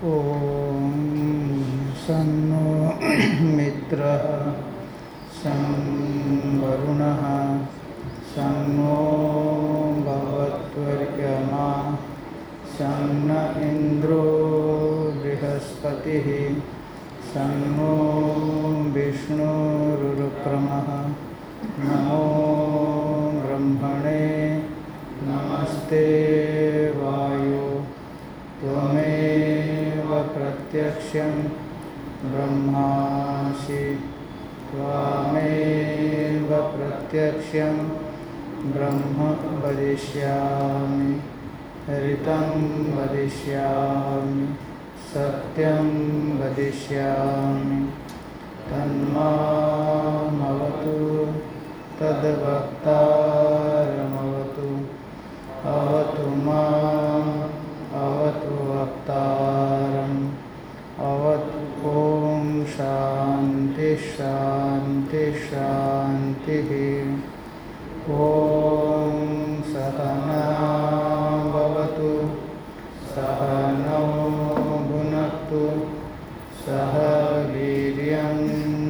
ॐ सन्नो मित्रः सं वरुणः सन्नो भगवत्वर्यमा सन्न इन्द्रो बृहस्पतिः सन्नो विष्णुरुक्रमः नमो ब्रह्मणे नमस्ते वायो त्वमेव प्रत्यक्षं ब्रह्मासि त्वमेव प्रत्यक्षं ब्रह्म वदिष्यामि ऋतं वदिष्यामि सत्यं वदिष्यामि तन्मामवतु तद्वक्तारमवतु अवतु माम् अवतु वक्तारम् अवतु ॐ शान्ति शान्ति शान्तिः ॐ सहना भवतु सहनौ भुनक्तु सह वीर्यं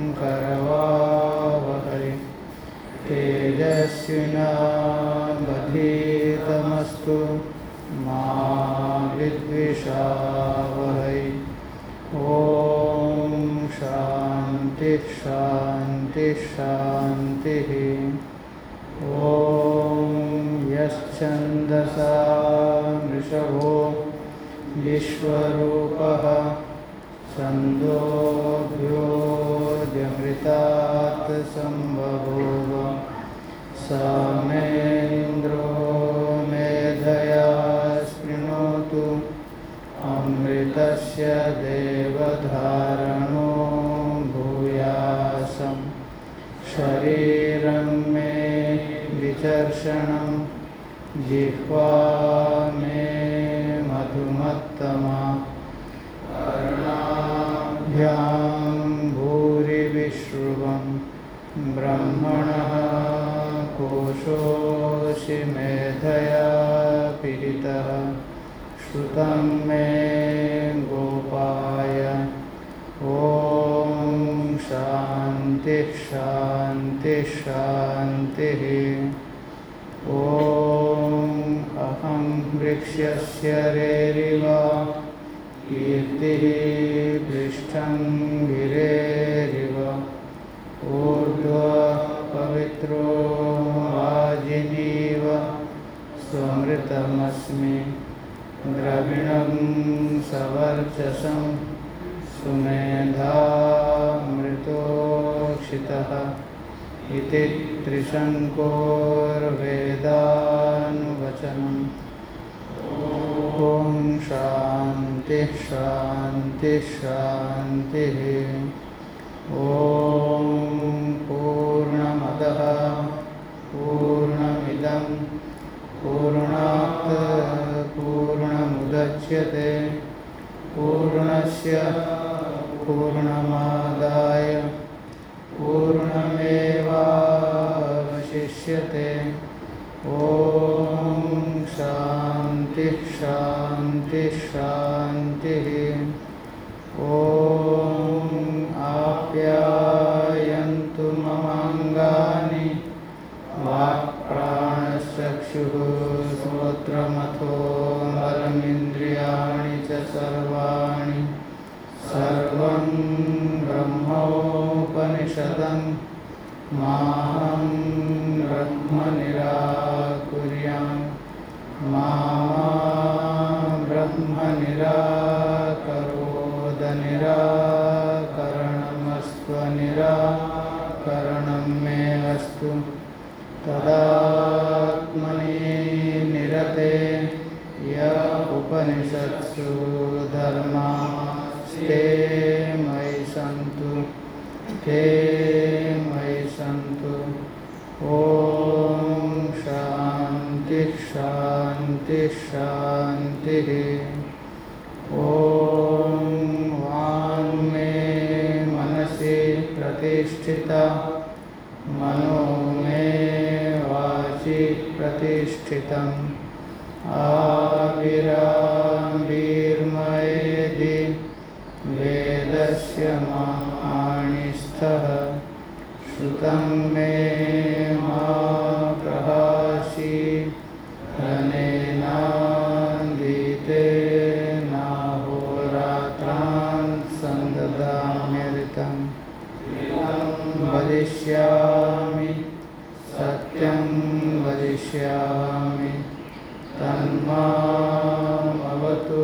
करवावहै तेजस्विनावधीतमस्तु मा विद्विषावहै ॐ शान्ति शान्ति शान्तिः ॐ यश्छन्दसा वृषभो विश्वरूपः छन्दोभ्योऽध्यमृतात् सम्बभूव समेन्द्रो मेधया स्पृणोतु अमृतस्य देवधारणो भूयासं शरीरं मे विचर्षणं जिह्वा मे मधुमत्तमा कर्णाभ्यां भूरिविश्रुवं ब्रह्मणः कोशोऽसि मेधया पीडितः श्रुतं मे गोपाय ॐ शान्ति शान्ति शान्तिः ॐ अहं वृक्षस्य रेरिव कीर्तिः पृष्ठं गिरेरिव ऊर्ध्वः पवित्रो वाजिनीव स्वमृतमस्मि द्रविणं सवर्चसं सुमेधामृतोक्षितः इति त्रिशङ्कोर्वेदानुवचनम् ॐ शान्ति शान्ति शान्तिः ॐ पूर्णमदः पूर्णमिदं पूर्णात् पूर्णमुदच्यते पूर्णस्य पूर्णमादाय पूर्णमेवावशिष्यते ॐ शान्ति शान्ति शान्तिः ॐ आप्यायन्तु ममाङ्गानि वाक्प्राणश्चक्षुः श्रोत्रमथो बलमिन्द्रियाणि च सर्वाणि सर्वं ब्रह्मोपनिषदं माहं ब्रह्म निराकुर्यां मा ब्रह्म निराकरोद निराकरणमस्त्वनिराकरणं मे अस्तु तदात्मनि निरते य उपनिषत्सु धर्मास्ते मयि सन्तु ते मयि सन्तु ॐ शान्ति शान्ति शान्तिः ॐ वाङ्मे मनसि प्रतिष्ठिता मनो मे वाचि प्रतिष्ठितम् आविराविर्मयेदि माणिस्थः श्रुतं मे मा प्रहासि अनेनान्दीतेनाहोरात्रान् सन्ददाम्यर्तं वदिष्यामि सत्यं वदिष्यामि तन्मामवतु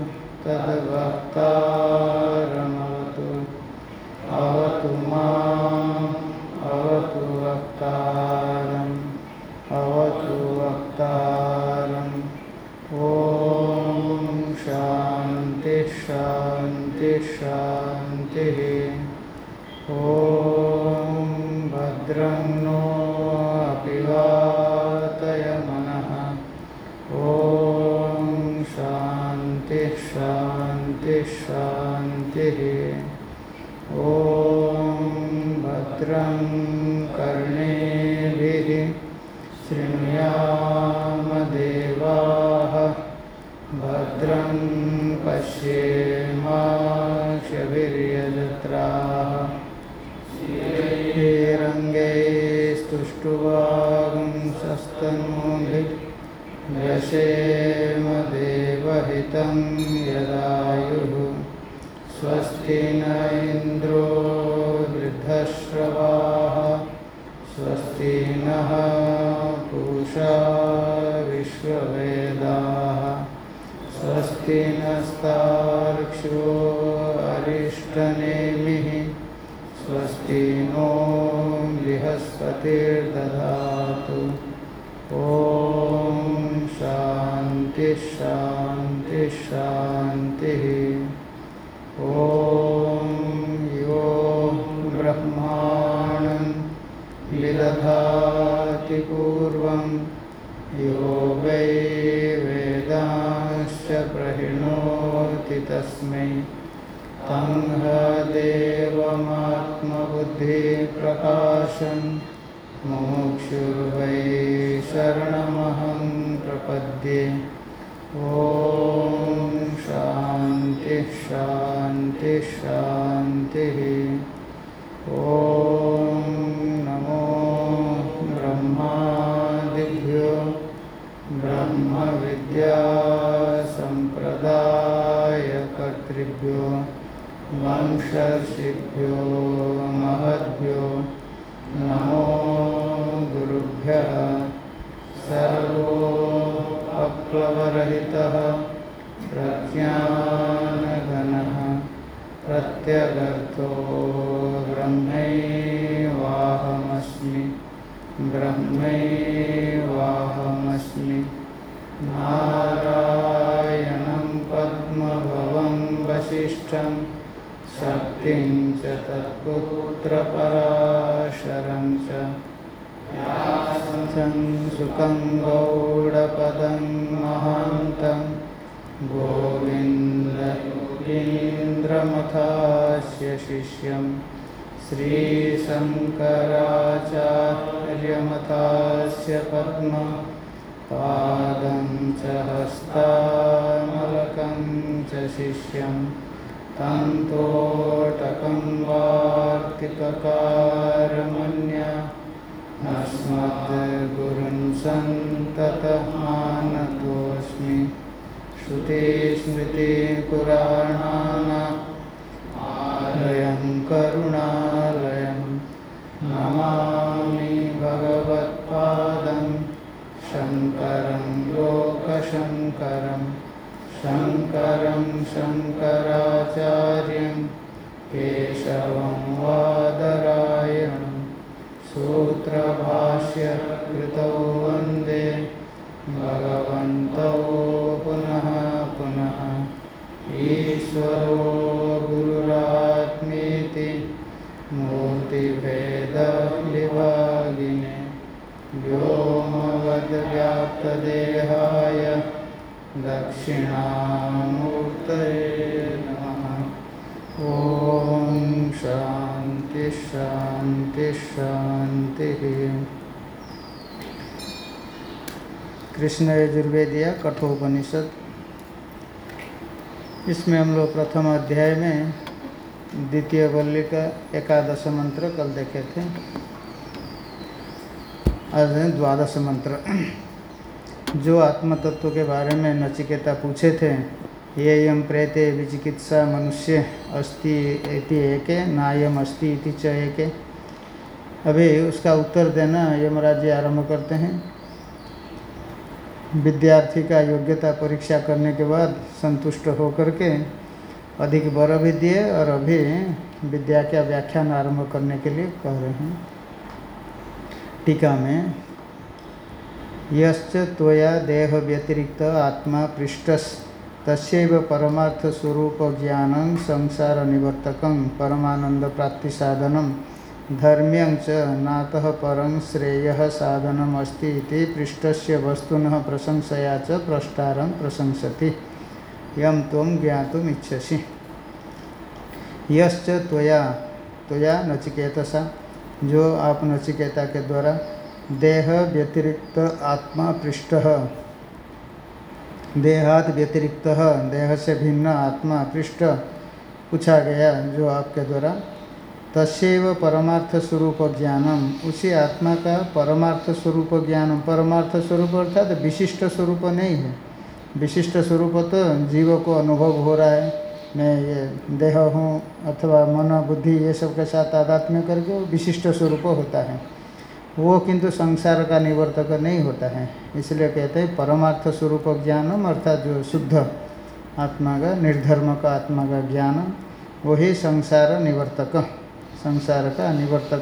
तद्वक्तारमवतु अवतु माम् अवतु वक्तारम् अवतु वक्तारम् ॐ शान्ति शान्ति शान्तिः ॐ भद्रं नो अपि वातयमनः ॐ शान्ति शान्ति शान्तिः ॐ भद्रं कर्णेभिः शृणुयाम देवाः भद्रं पश्येमाक्षभिर्यजत्राः श्रीरङ्गैस्तुष्टुवागुंसस्तनूभिः व्यशेम देवहितं यदायुः स्वस्ति न इन्द्रो वृद्धश्रवाः स्वस्ति नः पूषा विश्ववेदाः स्वस्ति नस्तार्क्ष्यो अरिष्टनेमिः स्वस्ति नो बृहस्पतिर्दधातु ॐ शान्ति शान्ति शान्तिः ॐ यो ब्रह्माणं विदधाति पूर्वं यो वै वेदांश्च प्रहिणोति तस्मै तं देवमात्मबुद्धिप्रकाशं मुमुक्षुर्वै शरणमहं प्रपद्ये ॐ शान्ति शान्ति शान्तिः ॐ नमो ब्रह्मादिभ्यो ब्रह्मविद्यासम्प्रदायकर्तृभ्यो वंशर्षिभ्यो महद्भ्यो नमो गुरुभ्यः सर्वोपप्लवरहितः प्रज्ञानघनः प्रत्यगर्थो ब्रह्मैवाहमस्मि ब्रह्मैवाहमस्मि नारायणं पद्मभवं वसिष्ठं शक्तिं च तत्पुत्रपराशरं च व्यासं सुखं गौडपदं महान्तं गोविन्दयोगीन्द्रमथास्य शिष्यं श्रीशङ्कराचार्यमथास्य पद्मपादं च हस्तामलकं च शिष्यं तन्तोटकं वार्तिककारमन्या अस्मद्गुरुन् सन्ततमानतोऽस्मि श्रुतिस्मृतिपुराणानामालयं करुणालयं नमामि भगवत्पादं शङ्करं लोकशङ्करं शङ्करं शङ्कराचार्यं केशवं वादरायणं सूत्रभाष्यकृतौ वन्दे भगवन्तौ पुनः पुनः ईश्वरो गुरुरात्मेति मूर्तिभेदविभागिने व्योमवद्व्याप्तदेहाय दक्षिणामूर्तये नमः। ॐ शान्ति शान्ति शान्तिः। कृष्ण यजुर्वेदीय कठोपनिषद, इसमें हम लोग प्रथम अध्याय में द्वितीय वल्ली का 11 मंत्र कल देखे थे। आज है 12 मंत्र। जो आत्म तत्व के बारे में नचिकेता पूछे थे, ये यम प्रेते विचिकित्सा मनुष्य अस्ति इति एके नायम अस्ति इति च एके। अभी उसका उत्तर देना यमराज जी आरंभ करते हैं। विद्यार्थी का योग्यता परीक्षा करने के बाद संतुष्ट होकर के अधिक वर भी दिए और अभी विद्या का व्याख्यान आरंभ करने के लिए कह रहे हैं। टीका में यश्च त्वया देह व्यतिरिक्त आत्मा पृष्ठस् तस्यैव परमार्थ स्वरूप ज्ञानं संसार निवर्तकं परमानंद प्राप्ति साधनम धर्म्यं च नातः परं श्रेयः साधनम अस्ति इति पृष्ठस्य वस्तुनः प्रशंसया च प्रष्टारं प्रशंसति यम त्वं ज्ञातुम् इच्छसि। यश्च त्वया त्वया नचिकेतसा, जो आप नचिकेता के द्वारा देह व्यतिरिक्त आत्मा पृष्ठः, देहात् व्यतिरिक्त देह से भिन्न आत्मा पृष्ठ पूछा गया, जो आपके द्वारा तस्यैव परमार्थ स्वरूप ज्ञानम, उसी आत्मा का परमार्थ स्वरूप ज्ञानम, परमार्थ स्वरूप अर्थात विशिष्ट स्वरूप नहीं है। विशिष्ट स्वरूप तो जीव को अनुभव हो रहा है, मैं ये देह हूँ अथवा मन बुद्धि ये सब के साथ तादात्म्य करके वो विशिष्ट स्वरूप होता है। वो किंतु संसार का निवर्तक नहीं होता है। इसलिए कहते हैं परमार्थ स्वरूप ज्ञानम, अर्थात जो शुद्ध आत्मा का, निर्धर्म का आत्मा का ज्ञान, वही संसार निवर्तक, संसार का निवर्तक।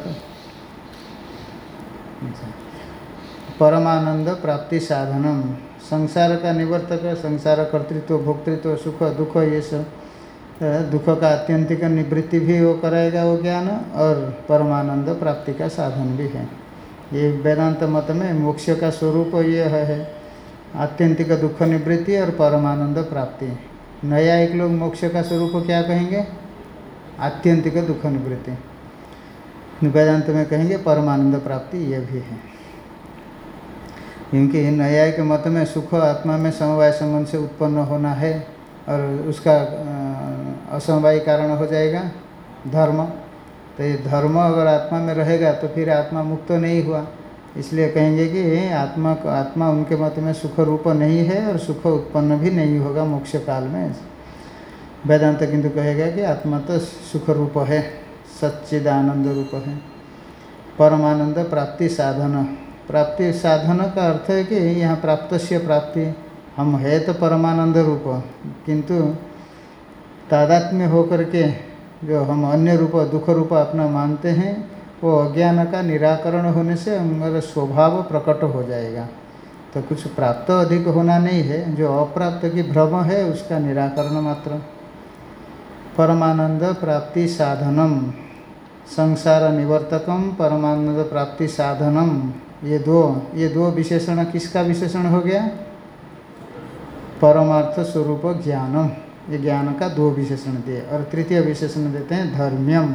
परमानंद प्राप्ति साधनम, संसार का निवर्तक, संसार कर्तृत्व भोक्तृत्व सुख दुख ये सब, दुख का आत्यंतिक निवृत्ति भी वो कराएगा वो ज्ञान, और परमानंद प्राप्ति का साधन भी है। ये वेदांत मत में मोक्ष का स्वरूप ये है आत्यंतिक दुख निवृत्ति और परमानंद प्राप्ति। नया एक लोग मोक्ष का स्वरूप क्या कहेंगे? आत्यंतिक दुख निवृत्ति। वेदांत में कहेंगे परमानंद प्राप्ति, ये भी है। क्योंकि न्यायिक मत में सुख आत्मा में समवाय संबंध से उत्पन्न होना है और उसका असमवायी कारण हो जाएगा धर्म। तो ये धर्म अगर आत्मा में रहेगा तो फिर आत्मा मुक्त नहीं हुआ। इसलिए कहेंगे कि आत्मा उनके मत में सुख रूप नहीं है और सुख उत्पन्न भी नहीं होगा मोक्ष काल में। वेदांत किंतु कहेगा कि आत्मा तो सुख रूप है, सच्चिदानंद रूप है। परमानंद प्राप्ति साधन, प्राप्ति साधन का अर्थ है कि यहाँ प्राप्तस्य प्राप्ति, हम है तो परमानंद रूप, किंतु तादात्म्य होकर के जो हम अन्य रूप दुख रूप अपना मानते हैं, वो अज्ञान का निराकरण होने से हमारा स्वभाव प्रकट हो जाएगा। तो कुछ प्राप्त अधिक होना नहीं है, जो अप्राप्त की भ्रम है उसका निराकरण मात्र। परमानंद प्राप्ति साधनम, संसार निवर्तकम परमानंद प्राप्ति साधनम, ये दो विशेषण किसका विशेषण हो गया? परमार्थ स्वरूप ज्ञानम, ये ज्ञान का दो विशेषण दिए। और तृतीय विशेषण देते हैं धर्म्यम।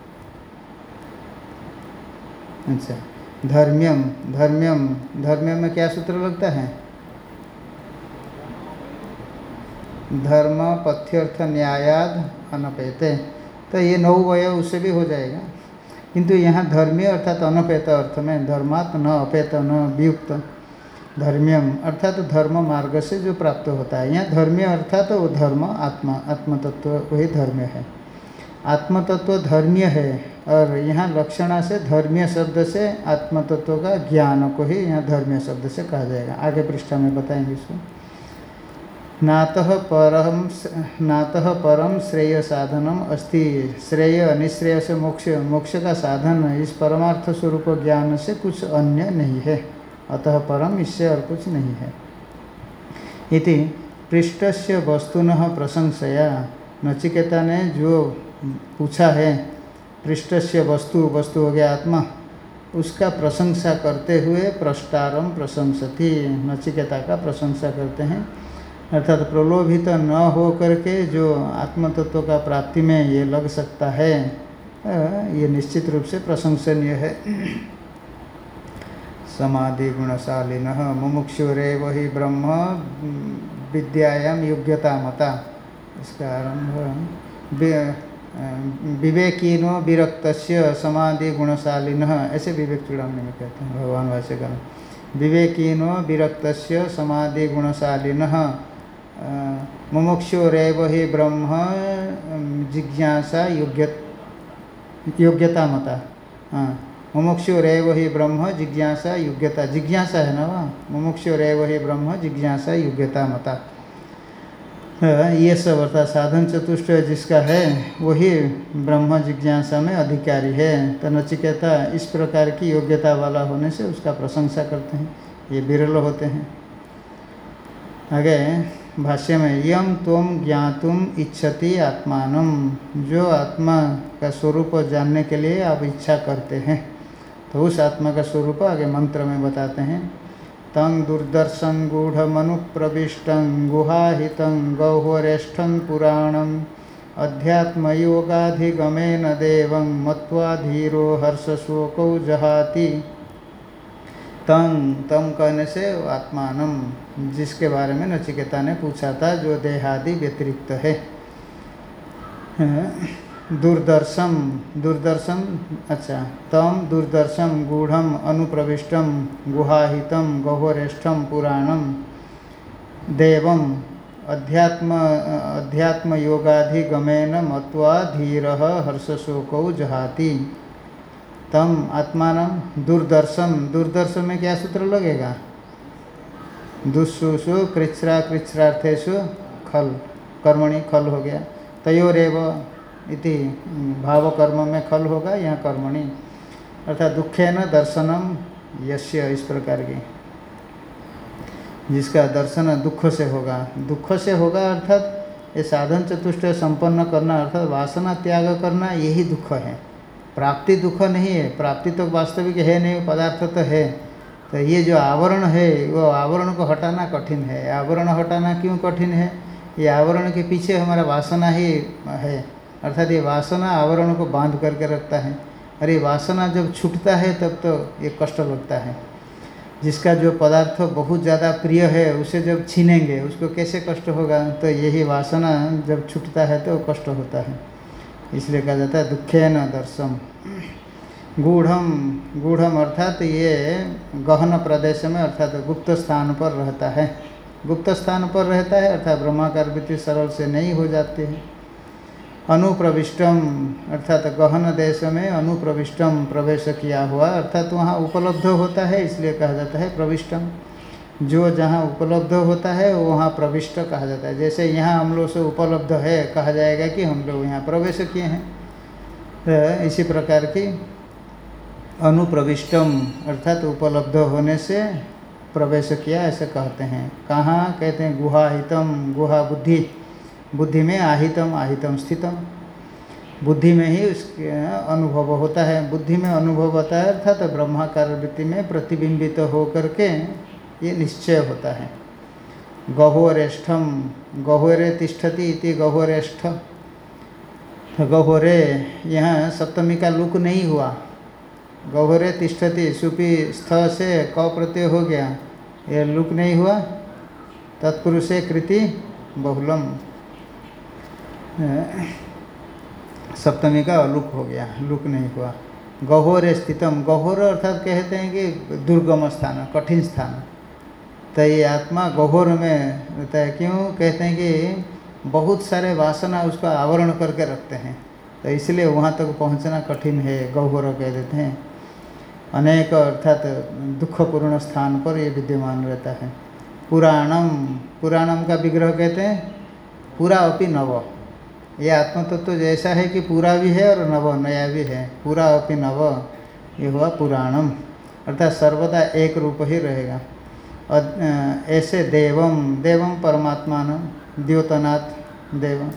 अच्छा, धर्म्यम धर्म्यम धर्म्यम में क्या सूत्र लगता है? धर्म पथ्यर्थ न्यायाद अनपेते। तो ये 9 वयव उससे भी हो जाएगा, किंतु यहाँ धर्मीय अर्थात अनपेत अर्थ में, धर्मात् न अपेत न वियुक्त, धर्म्यम अर्थात धर्म मार्ग से जो प्राप्त होता है। यहाँ धर्मीय अर्थात वो धर्म आत्मा, आत्मतत्व वही धर्म्य है। आत्मतत्व धर्मीय है और यहाँ लक्षणा से धर्मीय शब्द से आत्मतत्व का ज्ञान को ही यहाँ धर्मीय शब्द से कहा जाएगा। आगे पृष्ठा में बताएंगे इसको। नातः परम श्रेय साधनम अस्ति, श्रेय निश्रेय से मोक्ष, मोक्ष का साधन इस परमार्थ स्वरूप ज्ञान से कुछ अन्य नहीं है। अतः परम इससे और कुछ नहीं है। इति पृष्ठस्य वस्तुनः प्रशंसया, नचिकेता ने जो पूछा है पृष्ठस्य वस्तु, वस्तु हो गया आत्मा, उसका प्रशंसा करते हुए प्रष्टारम प्रशंसति, नचिकेता का प्रशंसा करते हैं। अर्थात प्रलोभित न हो करके जो आत्मतत्व का प्राप्ति में ये लग सकता है, ये निश्चित रूप से प्रशंसनीय है। समाधि गुणशालिनः मुमुक्षुरेव हि ब्रह्म विद्यायां योग्यता मता, इसका आरंभ विवेकीनो विरक्तस्य समाधि गुणशालिनः, ऐसे विवेक चूड़ामणि में कहते हैं भगवान भाष्यकार। विवेकीनो विरक्तस्य समाधि गुणशालिनः मुमुक्षुरेव हि ब्रह्म जिज्ञासा योग्यता मता। हाँ, मुमुक्षुरेव हि ब्रह्म जिज्ञासा योग्यता, जिज्ञासा है ना वहाँ, मुमुक्षुरेव हि ब्रह्म जिज्ञासा योग्यता मता। ये सब अर्थात साधन चतुष्ट जिसका है वही ब्रह्म जिज्ञासा में अधिकारी है। तो नचिकेता इस प्रकार की योग्यता वाला होने से उसका प्रशंसा करते हैं, ये विरल होते हैं। आगे भाष्य में यम त्वम ज्ञातुम इच्छति आत्मानम, जो आत्मा का स्वरूप जानने के लिए आप इच्छा करते हैं, तो उस आत्मा का स्वरूप आगे मंत्र में बताते हैं। तं दुर्दर्शन गूढ़मनुप्रविष्टं गुहाहितं गह्वरेष्ठं पुराणम् अध्यात्मयोगाधिगमेन देवं मत्वा धीरो हर्षशोकौ जहाति। तं तम कहने से आत्मानम, जिसके बारे में नचिकेता ने पूछा था, जो देहादि व्यतिरिक्त है। दुर्दर्शम, दुर्दर्शम, अच्छा, तम दुर्दर्शम गूढ़म अनुप्रविष्टम गुहाहितम गह्वरेष्ठम पुराणम देवम अध्यात्म योगाधिगमेन मत्वा धीरः हर्षशोकौ जहाति। तम आत्मानम दुर्दर्शम, दुर्दर्शम में क्या सूत्र लगेगा? दुस्सुषु कृच्छ्रा कृच्छ्रार्थेषु खल, कर्मणि खल हो गया। तयोरेव इति भाव कर्म में खल होगा, यहाँ कर्मणि, अर्थात दुखेन दर्शनम यस्य, इस प्रकार की, जिसका दर्शन दुख से होगा। दुख से होगा अर्थात ये साधन चतुष्ट संपन्न करना, अर्थात वासना त्याग करना, यही दुख है। प्राप्ति दुख नहीं है, प्राप्ति तो वास्तविक है नहीं, पदार्थ तो है। तो ये जो आवरण है, वो आवरण को हटाना कठिन है। आवरण हटाना क्यों कठिन है? ये आवरण के पीछे हमारा वासना ही है, अर्थात ये वासना आवरण को बांध करके रखता है। और ये वासना जब छूटता है तब तो ये कष्ट लगता है। जिसका जो पदार्थ बहुत ज़्यादा प्रिय है, उसे जब छीनेंगे उसको कैसे कष्ट होगा? तो यही वासना जब छूटता है तो कष्ट होता है। इसलिए कहा जाता है दुखेन दर्शम। गूढ़म, गूढ़म अर्थात ये गहन प्रदेश में, अर्थात गुप्त स्थान पर रहता है। गुप्त स्थान पर रहता है अर्थात ब्रह्माकार वृत्ति सरल से नहीं हो जाती है। अनुप्रविष्टम अर्थात गहन देश में अनुप्रविष्टम, प्रवेश किया हुआ, अर्थात वहाँ उपलब्ध होता है, इसलिए कहा जाता है प्रविष्टम। जो जहाँ उपलब्ध होता है वो वहाँ प्रविष्ट कहा जाता है। जैसे यहाँ हम लोग से उपलब्ध है, कहा जाएगा कि हम लोग यहाँ प्रवेश किए हैं। तो इसी प्रकार की अनुप्रविष्टम अर्थात उपलब्ध होने से प्रवेश किया, ऐसे कहते हैं। कहाँ कहते हैं? गुहाहितम, गुहा बुद्धि, बुद्धि में आहितम, आहितम स्थितम, बुद्धि में ही उसके अनुभव होता है। बुद्धि में अनुभव होता है अर्थात ब्रह्माकार वृत्ति में प्रतिबिंबित हो करके ये निश्चय होता है। गह्वरेष्ठम, गह्वरे तिष्ठति इति गह्वरेष्ठ। गह्वरे यहाँ सप्तमी का लुक नहीं हुआ, गह्वरे तिष्ठति, सुपी स्थ से क प्रत्यय हो गया, ये लुक नहीं हुआ। तत्पुरुषे कृति बहुलम, सप्तमी का अलुक हो गया, लुक नहीं हुआ। गह्वरे स्थितम, गह्वर अर्थात कहते हैं कि दुर्गम स्थान, कठिन स्थान। तो ये आत्मा गह्वर में रहता है। क्यों कहते हैं कि बहुत सारे वासना उसका आवरण करके रखते हैं, तो इसलिए वहाँ तक पहुँचना कठिन है, गह्वर कह देते हैं। अनेक अर्थात दुखपूर्ण स्थान पर ये विद्यमान रहता है। पुराणम, पुराणम का विग्रह कहते हैं पूरा अपि नव। ये आत्मतत्व तो जैसा है कि पूरा भी है और नव, नया भी है। पूरा अपि नव, ये हुआ पुराणम, अर्थात सर्वदा एक रूप ही रहेगा। ऐसे देवम, देवम परमात्मान, द्योतनाथ देवम,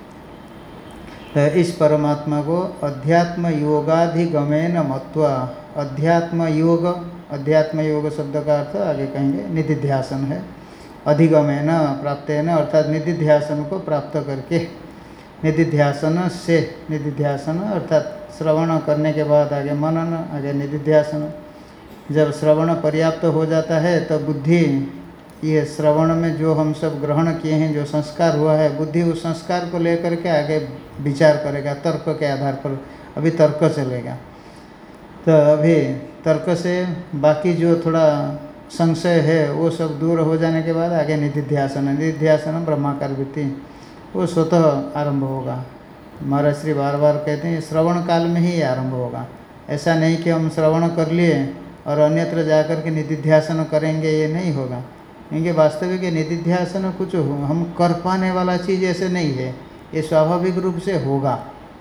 इस परमात्मा को अध्यात्म योगाधिगमेन मत्वा, अध्यात्म योग, अध्यात्म योग शब्द का अर्थ आगे कहेंगे निधिध्यासन है। अधिगमेन प्राप्तेन अर्थात निधिध्यासन को प्राप्त करके, निधिध्यासन से, निधिध्यासन अर्थात श्रवण करने के बाद आगे मनन, आगे निधिध्यासन। जब श्रवण पर्याप्त हो जाता है तो बुद्धि ये श्रवण में जो हम सब ग्रहण किए हैं, जो संस्कार हुआ है, बुद्धि उस संस्कार को लेकर के आगे विचार करेगा तर्क के आधार पर। अभी तर्क चलेगा, तो अभी तर्क से बाकी जो थोड़ा संशय है वो सब दूर हो जाने के बाद आगे निधिध्यासन, निधिध्यासन ब्रह्माकार वृत्ति वो स्वतः आरंभ होगा। महाराज श्री बार बार कहते हैं श्रवण काल में ही आरंभ होगा। ऐसा नहीं कि हम श्रवण कर लिए और अन्यत्र जाकर के निधिध्यासन करेंगे, ये नहीं होगा। क्योंकि वास्तविक निधिध्यासन कुछ हम कर पाने वाला चीज़ ऐसे नहीं है, ये स्वाभाविक रूप से होगा।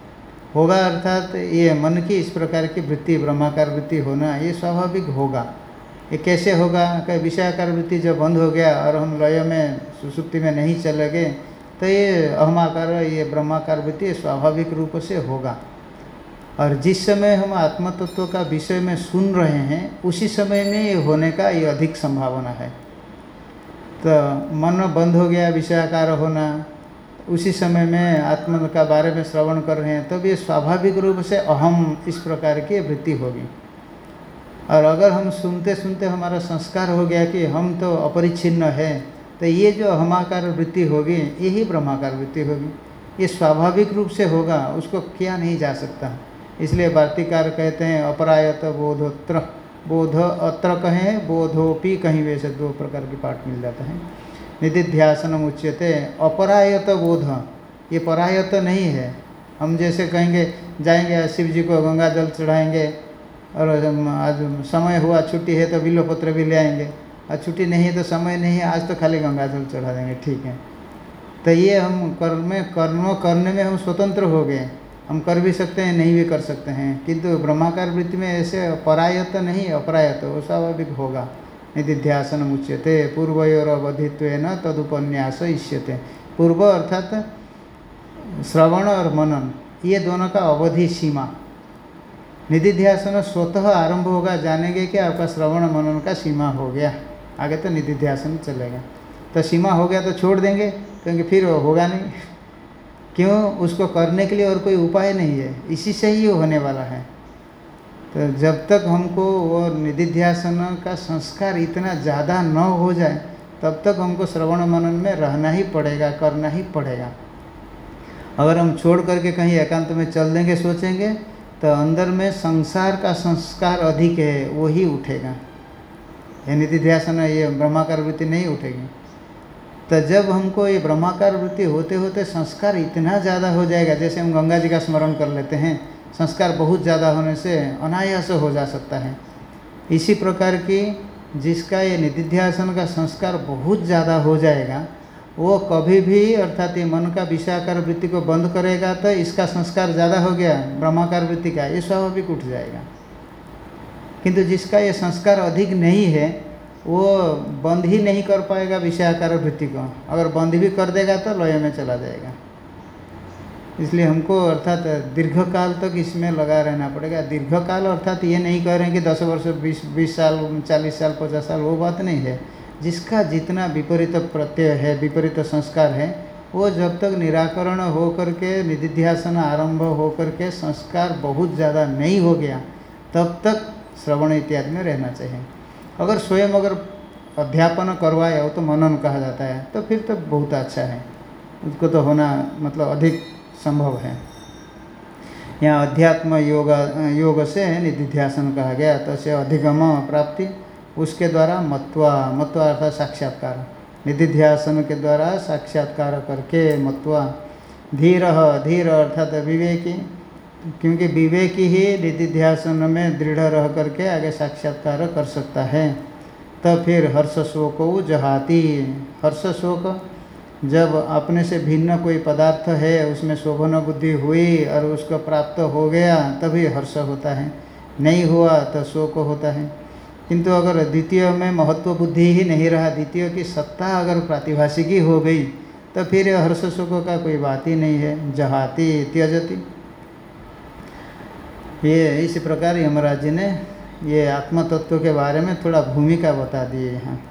अर्थात ये मन की इस प्रकार की वृत्ति, ब्रह्माकार वृत्ति होना, ये स्वाभाविक होगा। ये कैसे होगा कि विषयाकार वृत्ति जब बंद हो गया और हम लय में सुसुप्ति में नहीं चले गए, तो ये अहमाकार, ये ब्रह्माकार वृत्ति स्वाभाविक रूप से होगा। और जिस समय हम आत्म तत्व का विषय में सुन रहे हैं, उसी समय में ये होने का ये अधिक संभावना है। तो मन बंद हो गया, विषयाकार होना, उसी समय में आत्मा का बारे में श्रवण कर रहे हैं, तब ये स्वाभाविक रूप से अहम इस प्रकार की वृत्ति होगी। और अगर हम सुनते सुनते हमारा संस्कार हो गया कि हम तो अपरिच्छिन्न है, तो ये जो अहमाकार वृत्ति होगी यही ब्रह्माकार वृत्ति होगी। ये स्वाभाविक रूप से होगा, उसको किया नहीं जा सकता। इसलिए वार्तिकार कहते हैं अपरायत बोधोत्र, बोध अत्र कहें बोधोपि कहीं, वैसे दो प्रकार के पाठ मिल जाता है। निधिध्यासनम उच्यते अपरायत बोध, ये परायत नहीं है। हम जैसे कहेंगे जाएंगे शिव जी को गंगा जल चढ़ाएंगे और आज समय हुआ, छुट्टी है तो बिल्वपत्र भी ले आएंगे, और छुट्टी नहीं है तो समय नहीं है, आज तो खाली गंगा जल चढ़ा देंगे, ठीक है। तो ये हम कर्म करने में हम स्वतंत्र हो गए, हम कर भी सकते हैं, नहीं भी कर सकते हैं। किंतु ब्रह्माकार वृत्ति में ऐसे परायत नहीं, अपरायत वो स्वाभाविक होगा। निधिध्यासन उच्यते पूर्वयोर अवधित्वेन तदुपन्यास इष्यते। पूर्व अर्थात श्रवण और मनन, ये दोनों का अवधि सीमा। निधिध्यासन स्वतः आरंभ होगा, जानेंगे कि आपका श्रवण मनन का सीमा हो गया, आगे तो निधिध्यासन चलेगा। तो सीमा हो गया तो छोड़ देंगे, क्योंकि फिर होगा नहीं। क्यों? उसको करने के लिए और कोई उपाय नहीं है, इसी से ही होने वाला है। तो जब तक हमको वो निधिध्यासन का संस्कार इतना ज़्यादा न हो जाए, तब तक हमको श्रवण मनन में रहना ही पड़ेगा, करना ही पड़ेगा। अगर हम छोड़ करके कहीं एकांत में चल देंगे, सोचेंगे, तो अंदर में संसार का संस्कार अधिक है, वो ही उठेगा। ये निधिध्यासन, ये ब्रह्माकार वृत्ति नहीं उठेगी। तो जब हमको ये ब्रह्माकार वृत्ति होते होते संस्कार इतना ज़्यादा हो जाएगा, जैसे हम गंगा जी का स्मरण कर लेते हैं, संस्कार बहुत ज़्यादा होने से अनायास हो जा सकता है। इसी प्रकार की जिसका ये निधिध्यासन का संस्कार बहुत ज़्यादा हो जाएगा, वो कभी भी अर्थात ये मन का विषयाकार वृत्ति को बंद करेगा, तो इसका संस्कार ज़्यादा हो गया ब्रह्माकार वृत्ति का, ये स्वाभाविक उठ जाएगा। किंतु जिसका ये संस्कार अधिक नहीं है, वो बंद ही नहीं कर पाएगा विषयाकार वृत्ति को। अगर बंद भी कर देगा तो लय में चला जाएगा। इसलिए हमको अर्थात दीर्घ काल तक इसमें लगा रहना पड़ेगा। दीर्घ काल अर्थात ये नहीं कह रहे हैं कि 10 वर्ष, 20 साल, 40 साल, 50 साल, वो बात नहीं है। जिसका जितना विपरीत प्रत्यय है, विपरीत संस्कार है, वो जब तक निराकरण हो करके निधिध्यासन आरंभ हो करके संस्कार बहुत ज़्यादा नहीं हो गया, तब तक श्रवण इत्यादि में रहना चाहिए। अगर स्वयं अगर अध्यापन करवाए हो तो मनन कहा जाता है, तो फिर तो बहुत अच्छा है, उसको तो होना मतलब अधिक संभव है। यहाँ अध्यात्म योग से निधिध्यासन कहा गया, तो से अधिगम प्राप्ति, उसके द्वारा मत्वा अर्थात साक्षात्कार, निधिध्यासन के द्वारा साक्षात्कार करके मत्वा धीर अर्थात विवेकी, क्योंकि विवेकी ही निधिध्यासन में दृढ़ रह करके आगे साक्षात्कार कर सकता है। तब फिर हर्ष शोक जहाती, हर्ष शोक जब अपने से भिन्न कोई पदार्थ है उसमें शोभन बुद्धि हुई और उसको प्राप्त हो गया, तभी हर्ष होता है, नहीं हुआ तो शोक होता है। किंतु अगर द्वितीय में महत्व बुद्धि ही नहीं रहा, द्वितीय की सत्ता अगर प्रातिभाषिकी हो गई, तो फिर हर्ष शोक का कोई बात ही नहीं है। जहाती त्यजति, ये इस प्रकार यमराज जी ने ये आत्म तत्व के बारे में थोड़ा भूमिका बता दी है यहाँ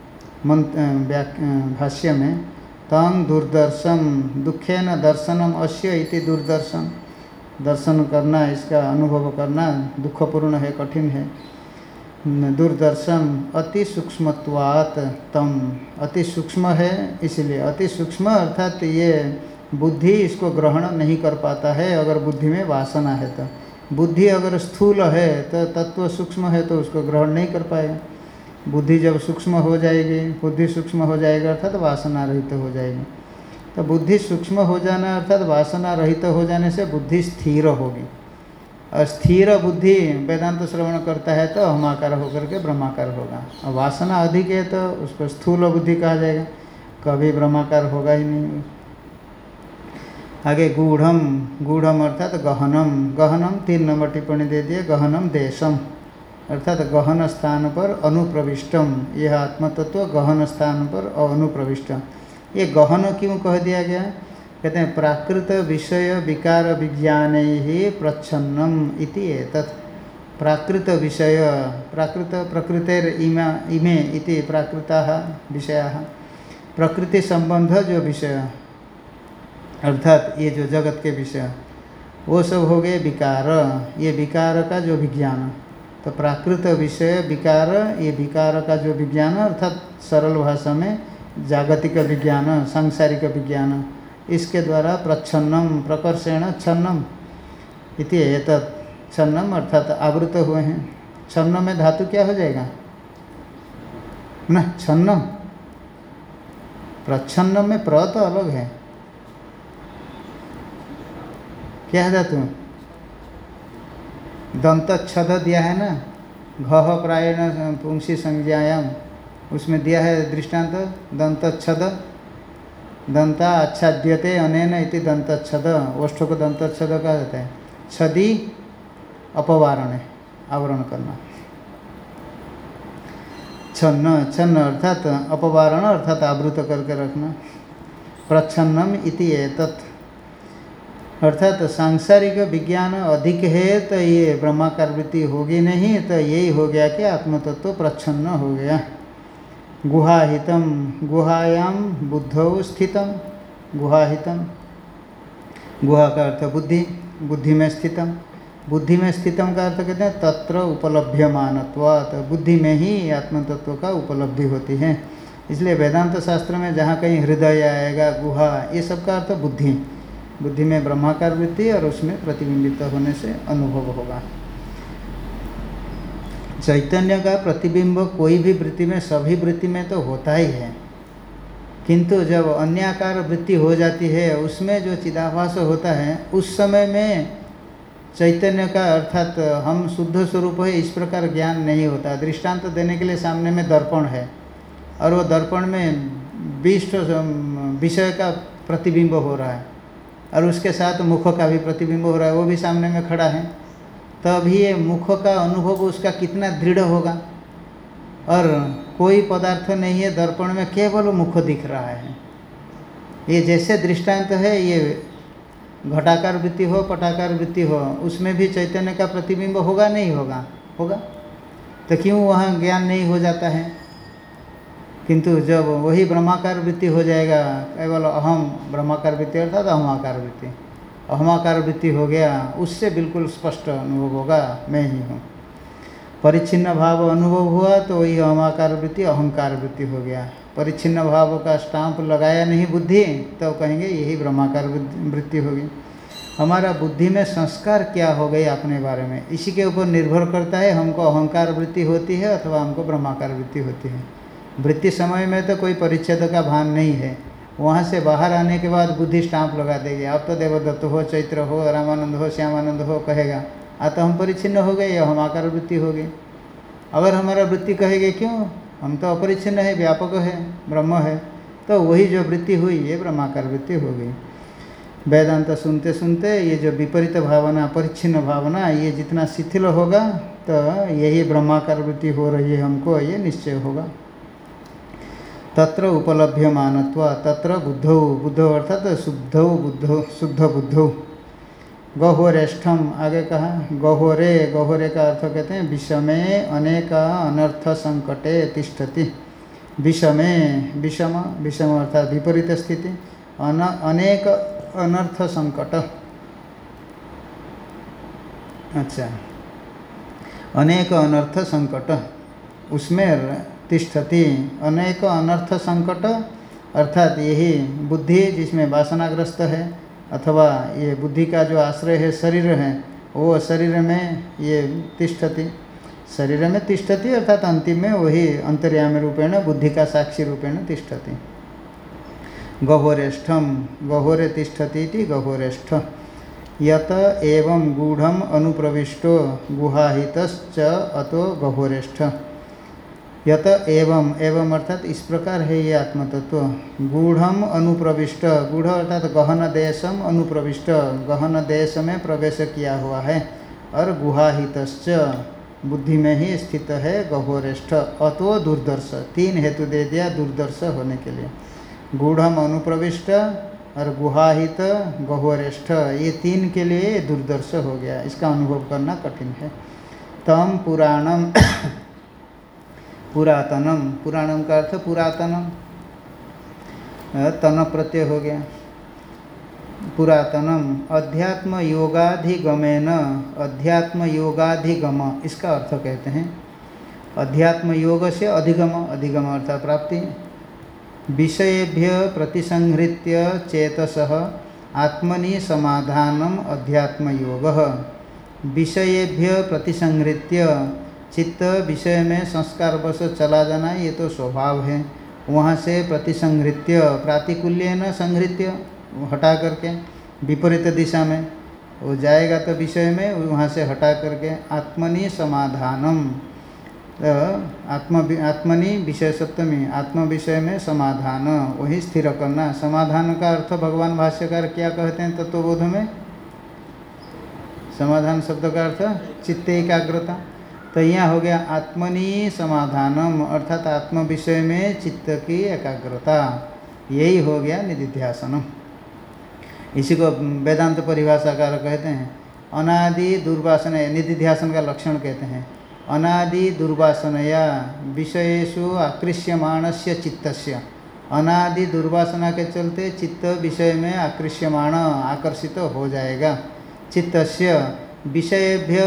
भाष्य में। तंग दुर्दर्शन दुखेन दर्शनम अस्य इति दुर्दर्शन, दर्शन करना, इसका अनुभव करना दुखपूर्ण है, कठिन है। दूरदर्शन अति सूक्ष्मत्वात् तम, अति सूक्ष्म है इसलिए, अति सूक्ष्म अर्थात ये बुद्धि इसको ग्रहण नहीं कर पाता है। अगर बुद्धि में वासना है तो, बुद्धि अगर स्थूल है तो तत्व सूक्ष्म है तो उसको ग्रहण नहीं कर पाएगा। बुद्धि जब सूक्ष्म हो जाएगी, बुद्धि सूक्ष्म हो जाएगा अर्थात वासना रहित हो जाएगी। तो बुद्धि सूक्ष्म हो जाना अर्थात वासना रहित हो जाने से बुद्धि स्थिर होगी, और स्थिर बुद्धि वेदांत श्रवण करता है तो अहमाकार होकर के ब्रह्माकार होगा। और वासना अधिक है तो उसको स्थूल बुद्धि कहा जाएगा, कभी ब्रह्माकार होगा ही नहीं। आगे गूढ़म, गूढ़म अर्थात गहनम, गहनम 3 नंबर टिप्पणी दे दिए, गहनम देशम अर्थात गहन स्थान पर अनुप्रविष्टम, यह आत्मतत्व गहन स्थान पर अनुप्रविष्ट। ये गहन क्यों कह दिया गया? कहते हैं प्राकृत विषय विकार विज्ञान ही प्रच्छन्नम इति एतत्। प्राकृत विषय, प्राकृत प्रकृतेर इमे इति प्राकृताः विषयाः, प्रकृति संबंध जो विषय अर्थात ये जो जगत के विषय वो सब हो गए विकार, ये विकार का जो विज्ञान। तो प्राकृत विषय विकार, ये विकार का जो विज्ञान अर्थात सरल भाषा में जागतिक विज्ञान, सांसारिक विज्ञान, इसके द्वारा प्रच्छन्नम प्रकर्षेण छन्नम इति एतत्। छन्नम अर्थात आवृत हुए हैं। छन्न में धातु क्या हो जाएगा न, छन्नम। प्रच्छन्नम में प्र तो अलग है, क्या है धातु? दंत छद दिया है ना, घ प्रायण पुंसी संज्ञायाम, उसमें दिया है दृष्टांत दंत छद, दंता आच्छाद्यते अनेन इति दंत छद, ओष्ठ को दंत छद कहा जाता है। छदी अपवारण है, आवरण करना। छन्न, छन्न अर्थात अपवारण अर्थात आवृत करके रखना। प्रच्छन्नम इति एतत् अर्थात सांसारिक विज्ञान अधिक है तो ये ब्रह्माकार वृत्ति होगी नहीं, तो यही हो गया कि आत्मतत्व प्रच्छन्न हो गया। गुहाहितम, गुहायाम बुद्धौ स्थितम, गुहाहितम, गुहा का अर्थ बुद्धि, बुद्धि में स्थितम, बुद्धि में स्थितम का अर्थ कहते हैं तत्र उपलभ्यमानत्वात्, बुद्धि में ही आत्मतत्व का उपलब्धि होती है। इसलिए वेदांत शास्त्र में जहाँ कहीं हृदय आएगा, गुहा, ये सब का अर्थ बुद्धि, बुद्धि में ब्रह्माकार वृत्ति और उसमें प्रतिबिंबित होने से अनुभव होगा। चैतन्य का प्रतिबिंब कोई भी वृत्ति में, सभी वृत्ति में तो होता ही है, किंतु जब अन्याकार वृत्ति हो जाती है उसमें जो चिदाभास होता है उस समय में चैतन्य का अर्थात हम शुद्ध स्वरूप है इस प्रकार ज्ञान नहीं होता। दृष्टांत देने के लिए सामने में दर्पण है और वो दर्पण में 20 विषय का प्रतिबिंब हो रहा है और उसके साथ मुख का भी प्रतिबिंब हो रहा है, वो भी सामने में खड़ा है, तभी ये मुख का अनुभव उसका कितना दृढ़ होगा। और कोई पदार्थ नहीं है दर्पण में, केवल मुख दिख रहा है। ये जैसे दृष्टांत है, ये घटाकार वृत्ति हो पटाकार वृत्ति हो, उसमें भी चैतन्य का प्रतिबिंब होगा नहीं होगा? होगा। तो क्यों वहाँ ज्ञान नहीं हो जाता है? किंतु जब वही ब्रह्माकार वृत्ति हो जाएगा, केवल अहम ब्रह्माकार वृत्ति अर्थात अहमाकार वृत्ति, अहमाकार वृत्ति हो गया, उससे बिल्कुल स्पष्ट अनुभव होगा मैं ही हूँ। परिच्छिन्न भाव अनुभव हुआ तो वही अहमाकार वृत्ति अहंकार वृत्ति हो गया। परिच्छिन्न भाव का स्टाम्प लगाया नहीं बुद्धि, तो कहेंगे यही ब्रह्माकार वृत्ति होगी। हमारा बुद्धि में संस्कार क्या हो गए अपने बारे में, इसी के ऊपर निर्भर करता है हमको अहंकार वृत्ति होती है अथवा हमको ब्रह्माकार वृत्ति होती है। वृत्ति समय में तो कोई परिच्छेद का भान नहीं है, वहाँ से बाहर आने के बाद बुद्धि स्टाम्प लगा देगी। अब तो देवदत्त हो, चैत्र हो, रामानंद हो, श्यामानंद हो कहेगा, तो हम परिच्छिन्न हो गए या हम आकार वृत्ति हो गई। अगर हमारा वृत्ति कहेगी क्यों, हम तो अपरिच्छिन्न है, व्यापक है, ब्रह्म है, तो वही जो वृत्ति हुई ये ब्रह्माकार वृत्ति हो गई। वेदांत सुनते सुनते ये जो विपरीत भावना, परिच्छिन्न भावना, ये जितना शिथिल होगा तो यही ब्रह्माकार वृत्ति हो रही है हमको, ये निश्चय होगा। तत्र उपलभ्यमानत्व, तत्र बुद्धौ, बुद्धौ अर्थात शुद्धौ बुद्धौ, शुद्ध बुद्धौ। गह्वरेष्ठम आगे कहा, गह्वरे, गह्वरे का अर्थ कहते हैं विषमे अनेक अनर्थ संकटे तिष्ठति। विषमे, विषम, विषम अर्थात विपरीत स्थिति, अनेक अनर्थ संकट। अच्छा, अनेक अनर्थ संकट उसमें तिष्ठति। अनेक अनर्थ संकट अर्थात यही बुद्धि जिसमें वासनाग्रस्त है, अथवा ये बुद्धि का जो आश्रय है शरीर है, वो शरीर में ये तिष्ठति, शरीर में तिष्ठति अर्थात अंतिम में वही अंतर्यामी रूपेण बुद्धि का साक्षी रूपेण तिष्ठति। गह्वरेष्ठम गह्वरे तिष्ठति इति गह्वरेष्ठ। यत एवं गूढ़म अनुप्रविष्टो गुहाहितश्च अतो गह्वरेष्ठ। यत एवं एवं अर्थात इस प्रकार है ये आत्मतत्व। गूढ़म अनुप्रविष्ट, गूढ़ अर्थात गहन देशम अनुप्रविष्ट, गहन देश में प्रवेश किया हुआ है, और गुहाहितश्च बुद्धि में ही स्थित है गह्वरेष्ठ। अतो दुर्दर्श, तीन हेतु दे दिया दुर्दर्श होने के लिए। गूढ़म अनुप्रविष्ट और गुहाहित गह्वरेष्ठ, ये तीन के लिए दुर्दर्श हो गया, इसका अनुभव करना कठिन है। तम पुराणम पुरातनम, पुराणम का अर्थ पुरातनम, तन प्रत्यय हो गया। पुरातनम अध्यात्म योगाधिगमेन, अध्यात्म योगाधिगम इसका अर्थ कहते हैं। अध्यात्म योग से अधिगम, अधिगम अर्थात प्राप्ति। विषयेभ्य प्रतिसंहृत्य चेतसः आत्मनि समाधानम अध्यात्म योगः। विषयेभ्य प्रतिसंहृत्य, चित्त विषय में संस्कार बस चला जाना ये तो स्वभाव है, वहाँ से प्रतिसंहृत्य प्रातिकूल्येन संहृत्य हटा करके विपरीत दिशा में वो जाएगा तो विषय में वहाँ से हटा करके आत्मनि समाधानम, आत्मनि विषय सप्तमी, आत्म विषय में समाधान वही स्थिर करना। समाधान का अर्थ भगवान भाष्यकार क्या कहते हैं तत्वबोध में? समाधान शब्द का अर्थ चित्त एकाग्रता। तो यहाँ हो गया आत्मनि समाधानम अर्थात आत्म विषय में चित्त की एकाग्रता, यही हो गया निदिध्यासनम। इसी को वेदांत परिभाषाकार कहते हैं अनादि दुर्वासन, निदिध्यासन का लक्षण कहते हैं अनादि दुर्वासनया विषयेषु आकृष्यमाणस्य चित्तस्य। अनादि दुर्वासना के चलते चित्त विषय में आकृष्यमाण आकर्षित हो जाएगा। चित्तस्य विषयेभ्य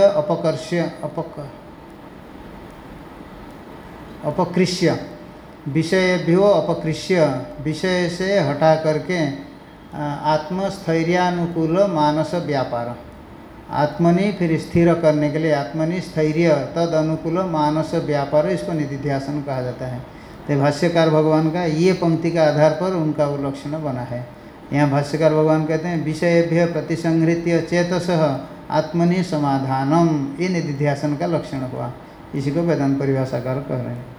अपकृष्य, विषयेभ्यो अपकृष्य, विषय से हटा करके आत्मस्थैर्यानुकूल मानस व्यापार, आत्मनि फिर स्थिर करने के लिए आत्मनि स्थैर्य तद अनुकूल मानस व्यापार, इसको निदिध्यासन कहा जाता है। तो भाष्यकार भगवान का ये पंक्ति का आधार पर उनका वो लक्षण बना है। यहाँ भाष्यकार भगवान कहते हैं विषयेभ्य प्रतिसंहृत्य चेतसः आत्मनि समाधानम, ये निदिध्यासन का लक्षण हुआ। इसी को वेदांत परिभाषाकार कह रहे हैं।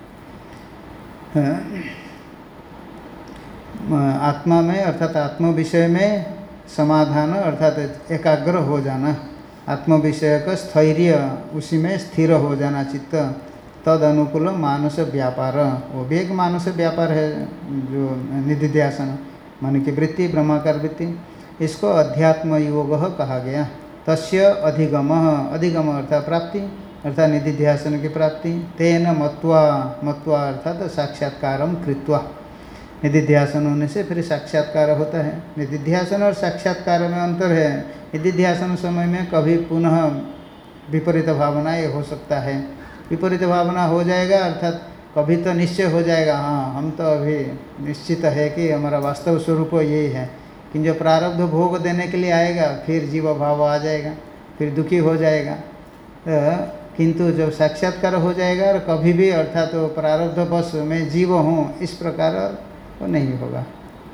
आत्मा में अर्थात आत्म विषय में समाधान अर्थात एकाग्र हो जाना, आत्म विषय का स्थैर्य उसी में स्थिर हो जाना चित्त, तद अनुकूल मानस व्यापार, वो भी एक मानस व्यापार है जो निदिध्यासन मन की वृत्ति ब्रह्माकार वृत्ति, इसको अध्यात्म योग कहा गया। तस्य अधिगम, अधिगम अर्थात प्राप्ति अर्थात निदिध्यासन की प्राप्ति। तेन मत्वा, मत्वा अर्थात साक्षात्कारम कृत्वा, निदिध्यासन होने से फिर साक्षात्कार होता है। निदिध्यासन और साक्षात्कार में अंतर है। निदिध्यासन समय में कभी पुनः विपरीत भावना ये हो सकता है, विपरीत भावना हो जाएगा अर्थात कभी तो निश्चय हो जाएगा हाँ हम तो अभी निश्चित है कि हमारा वास्तव स्वरूप यही है, कि जो प्रारब्ध भोग देने के लिए आएगा फिर जीव भाव आ जाएगा, फिर दुखी हो जाएगा। किंतु जब साक्षात्कार हो जाएगा और कभी भी अर्थात तो प्रारब्ध बस मैं जीव हूँ इस प्रकार वो नहीं होगा।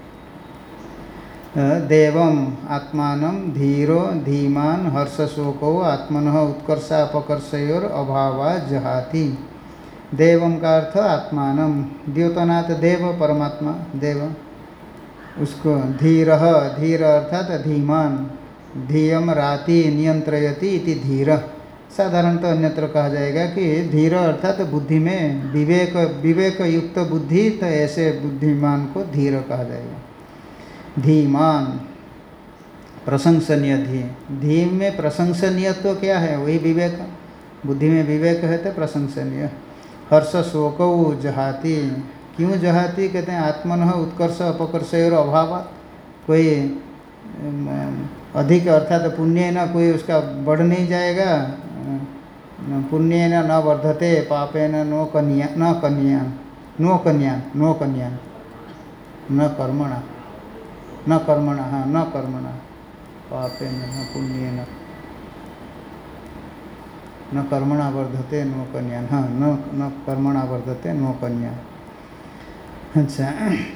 देवम आत्मानं धीरो धीमान हर्षशोको आत्मनः उत्कर्षापकर्षयोर अभावा जहाति। देवम का अर्थ आत्मानं, द्योतनात् देव परमात्मा देव, उसको धीर, धीर अर्थात धीमान, धीयम राति नियंत्रयति इति धीर। साधारणतः अन्यत्र कहा जाएगा कि धीर अर्थात बुद्धि में विवेक, विवेक युक्त बुद्धि, तो ऐसे बुद्धिमान को धीर कहा जाएगा। धीमान प्रशंसनीय, धी, धी में प्रशंसनीय तो क्या है? वही विवेक, बुद्धि में विवेक है तो प्रशंसनीय। हर्ष शोकौ जहाति, क्यों जहाति कहते हैं? आत्मनः उत्कर्ष अपकर्षयोर अभावात्, कोई अधिक अर्थात पुण्य ना कोई उसका बढ़ नहीं जाएगा पुण्येन न वर्धते पापेन नो कन्यान न कर्मणा हाँ न कर्मणा पापेन न पुण्येन न कर्मणा वर्धते नो कन्यान, हाँ न कर्मणा वर्धते नो कन्या। अच्छा,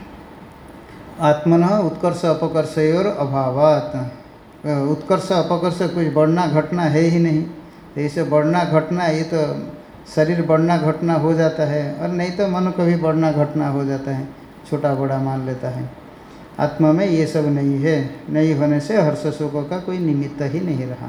आत्मनः उत्कर्ष अपकर्षयोर अभावात्, उत्कर्ष अपकर्ष कुछ बढ़ना घटना है ही नहीं। तो इसे बढ़ना घटना, ये तो शरीर बढ़ना घटना हो जाता है, और नहीं तो मन कभी बढ़ना घटना हो जाता है, छोटा बड़ा मान लेता है। आत्मा में ये सब नहीं है, नहीं होने से हर्ष शोक का कोई निमित्त ही नहीं रहा।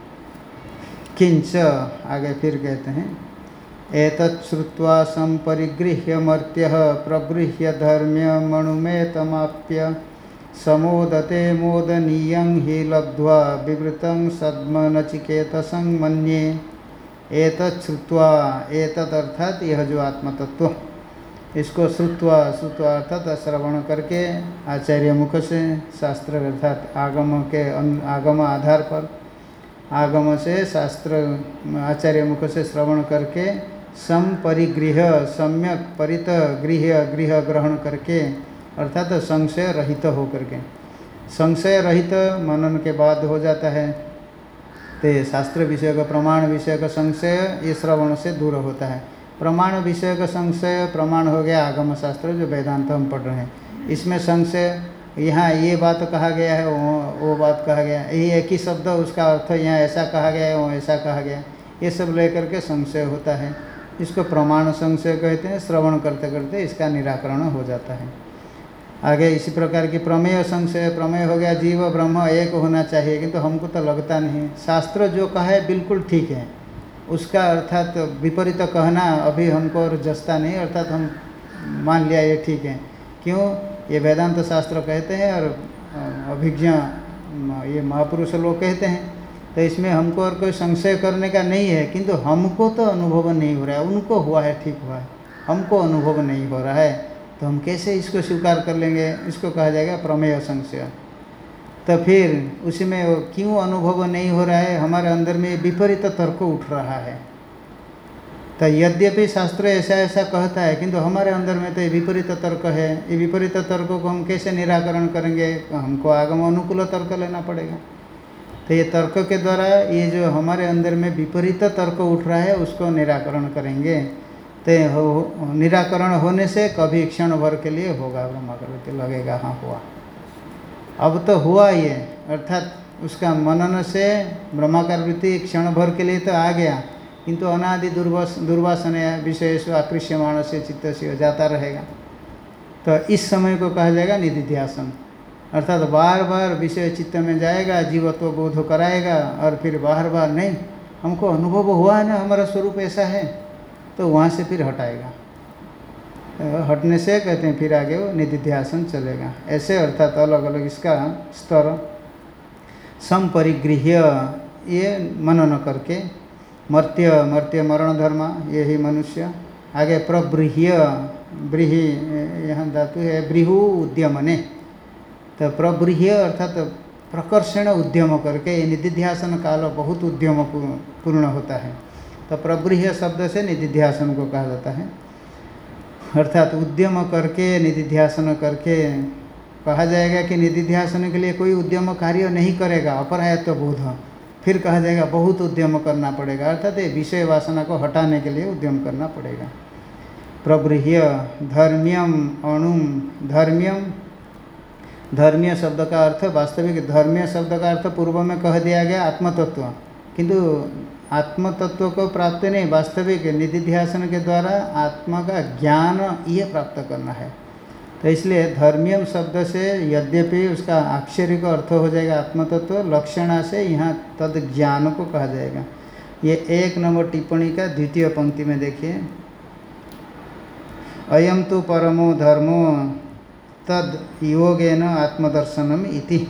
किंच, आगे फिर कहते हैं, एतत् श्रुत्वा संपरिगृह्य मर्त्यः प्रगृह्य धर्म्यमणुमेतमाप्य समोदते मोदनीयं हि लब्ध्वा विवृतं सद्मनचिकेतसं मन्ये। एतत् श्रुत्वा, एतत् अर्थात यह जो आत्मतत्व, इसको श्रुत्वा, श्रुत्वा अर्थात श्रवण करके आचार्य मुख से, शास्त्र अर्थात आगम के आगम आधार पर, आगम से शास्त्र आचार्य मुख से श्रवण करके संपरिगृह सम्यक परित गृह ग्रहण करके, अर्थात संशय रहित हो करके, संशय रहित मनन के बाद हो जाता है। तो शास्त्र विषय का प्रमाण विषय का संशय ये श्रवण से दूर होता है। प्रमाण विषय का संशय, प्रमाण हो गया आगम शास्त्र जो वेदांत हम पढ़ रहे हैं, इसमें संशय, यहाँ ये बात कहा गया है, वो बात कहा गया है, यही एक ही शब्द उसका अर्थ यहाँ ऐसा कहा गया है, वो ऐसा कहा गया है, ये सब लेकर के संशय होता है। इसको प्रमाण संशय कहते हैं। श्रवण करते करते इसका निराकरण हो जाता है। आगे इसी प्रकार की प्रमेय संशय, प्रमेय हो गया जीव ब्रह्म एक होना चाहिए, किंतु हमको तो लगता नहीं, शास्त्र जो कहा है बिल्कुल ठीक है, उसका अर्थात विपरीत कहना अभी हमको और जचता नहीं, अर्थात हम मान लिया ये ठीक है। क्यों? ये वेदांत शास्त्र कहते हैं और अभिज्ञ ये महापुरुष लोग कहते हैं, तो इसमें हमको और कोई संशय करने का नहीं है, किंतु हमको तो अनुभव नहीं हो रहा है, उनको हुआ है ठीक हुआ है, हमको अनुभव नहीं हो रहा है, तो हम कैसे इसको स्वीकार कर लेंगे? इसको कहा जाएगा प्रमेय संशय। तो फिर उसी में क्यों अनुभव नहीं हो रहा है? हमारे अंदर में विपरीत तर्क उठ रहा है। तो यद्यपि शास्त्र ऐसा ऐसा कहता है, किंतु हमारे अंदर में तो ये विपरीत तर्क है। ये विपरीत तर्क को हम कैसे निराकरण करेंगे? हमको आगम अनुकूल तर्क लेना पड़ेगा। तो ये तर्क के द्वारा ये जो हमारे अंदर में विपरीत तर्क उठ रहा है उसको निराकरण करेंगे। तो निराकरण होने से कभी क्षण भर के लिए होगा, ब्रह्माकृति लगेगा हाँ हुआ, अब तो हुआ ये, अर्थात उसका मनन से ब्रह्माकार वृत्ति क्षण भर के लिए तो आ गया, किंतु अनादि दुर्वासना विषयेषु आकृष्यमाण से चित्त से जाता रहेगा। तो इस समय को कहा जाएगा निदिध्यासन, अर्थात बार बार विषय चित्त में जाएगा, जीवत्व बोध कराएगा, और फिर बार बार नहीं हमको अनुभव हुआ है ना हमारा स्वरूप ऐसा है, तो वहाँ से फिर हटाएगा। हटने से कहते हैं फिर आगे वो निदिध्यासन चलेगा। ऐसे अर्थात अलग अलग इसका स्तर संपरिगृह्य, ये मनन करके, मर्त्य मरण धर्म ये ही मनुष्य। आगे प्रबृह्य, ब्रीहि यहाँ धातु है ब्रीहु उद्यमने, तो प्रबृह्य अर्थात प्रकर्षण उद्यम करके, ये निदिध्यासन काल बहुत उद्यम पूर्ण होता है। तो प्रबृह्य शब्द से निदिध्यासन को कहा जाता है, अर्थात उद्यम करके निदिध्यासन करके। कहा जाएगा कि निदिध्यासन के लिए कोई उद्यम कार्य नहीं करेगा, अपरायत्व बोध, फिर कहा जाएगा बहुत उद्यम करना पड़ेगा, अर्थात ये विषय वासना को हटाने के लिए उद्यम करना पड़ेगा। प्रबृह्य धर्म्यम अणुम, धर्म्यम, धर्मीय शब्द का अर्थ वास्तविक, धर्मीय शब्द का अर्थ पूर्व में कह दिया गया आत्मतत्व, किंतु आत्मतत्व को प्राप्त नहीं, वास्तविक निदिध्यासन के द्वारा आत्मा का ज्ञान ये प्राप्त करना है। तो इसलिए धर्मियम शब्द से यद्यपि उसका आक्षरिक अर्थ हो जाएगा आत्मतत्व, लक्षणा से यहाँ तद ज्ञान को कहा जाएगा। ये 1 नंबर टिप्पणी का द्वितीय पंक्ति में देखिए, अयम तो परमो धर्मो तद योगेन आत्मदर्शनम इति।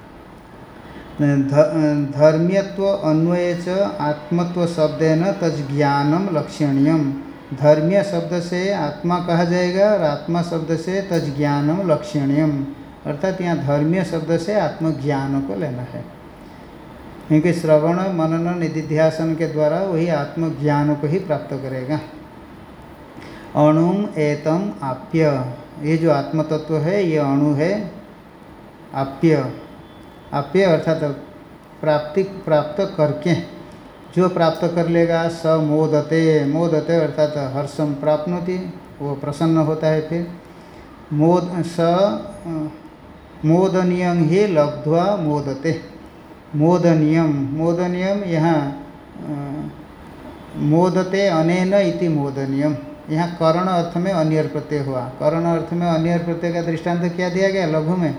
धर्म्यत्व अन्वये च आत्मत्व शब्देन तज्ज्ञानम लक्षणीयम। धर्मीय शब्द से आत्मा कहा जाएगा और आत्मा शब्द से तज्ज्ञानम लक्षणीयम, अर्थात यहाँ धर्मीय शब्द से आत्मज्ञान को लेना है। क्योंकि श्रवण मनन निधिध्यासन के द्वारा वही आत्मज्ञान को ही प्राप्त करेगा। अणुम एतम आप्य, ये जो आत्म तत्व है ये अणु है। आप्य, आप्य अर्थात प्राप्त करके, जो प्राप्त कर लेगा स मोदते, मोदते अर्थात हर्षम प्राप्नोति, वो प्रसन्न होता है। फिर मोदनीयम ही लब्ध्वा मोदते, मोदनीयम, मोदनीयम यहाँ मोदते अनेन इति मोदनीयम, यहाँ करण अर्थ में अन्यर प्रत्यय हुआ। करण अर्थ में अन्यर प्रत्यय का दृष्टांत क्या दिया गया लघु में,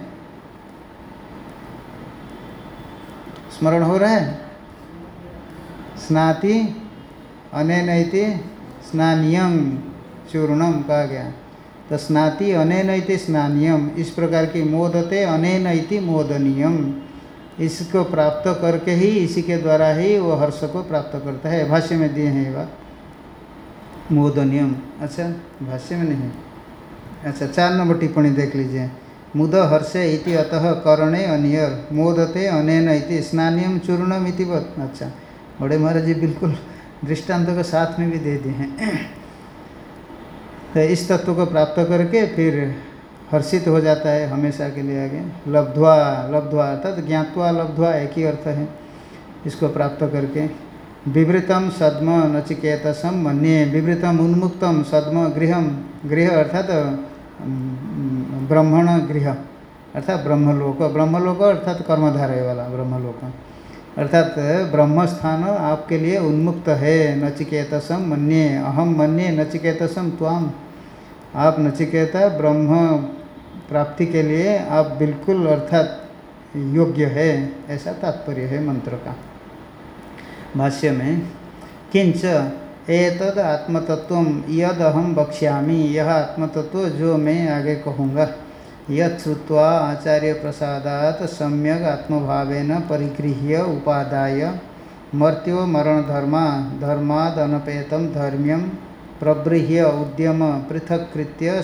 स्मरण हो रहा है? स्नाति अनेन इति स्नानियम चूर्णम कहा गया, तो स्नाति अनेन इति स्नानियम, इस प्रकार की मोदते अनेन इति मोदनीयम, इसको प्राप्त करके ही, इसी के द्वारा ही वो हर्ष को प्राप्त करता है। भाष्य में दिए हैं ये बात, मोदनीयम। अच्छा, भाष्य में नहीं, अच्छा 4 नंबर टिप्पणी देख लीजिए। मुद हर्षे इति अतः करणे अनियर, मोदते अनेन इति स्नानियम चूर्णम इति वत्। अच्छा, बड़े महाराज जी बिल्कुल दृष्टांत को साथ में भी दे दिए हैं। तो इस तत्व को प्राप्त करके फिर हर्षित हो जाता है हमेशा के लिए आगे। लब्ध्वा, लब्ध्वा अर्थात ज्ञात्वा लब्ध्वा एक ही अर्थ है, इसको प्राप्त करके। विवृतम सद्म नचिकेतसम मन्ये, विवृतम उन्मुक्तम सद्म गृहम, गृह अर्थात ब्रह्मण गृह अर्थात ब्रह्मलोक, ब्रह्मलोक अर्थात कर्मधारय वाला ब्रह्मलोक, अर्थात ब्रह्म स्थान आपके लिए उन्मुक्त है। नचिकेतसम मन्ये, अहम मन्ये नचिकेतसम त्वाम, आप नचिकेता ब्रह्म प्राप्ति के लिए आप बिल्कुल अर्थात योग्य है, ऐसा तात्पर्य है मंत्र का। भाष्य में किंच एतद आत्मतत्वम यद अहम वक्ष्यामि, यह आत्मतत्व जो मैं आगे कहूँगा, यत् श्रुत्वा आचार्य प्रसादात सम्यक आत्मभावेन परिगृह्य उपादाय मर्त्यो मरण धर्मा धर्माद अनपेतम धर्म्यम प्रबृह्य उद्यम पृथक्कृत्य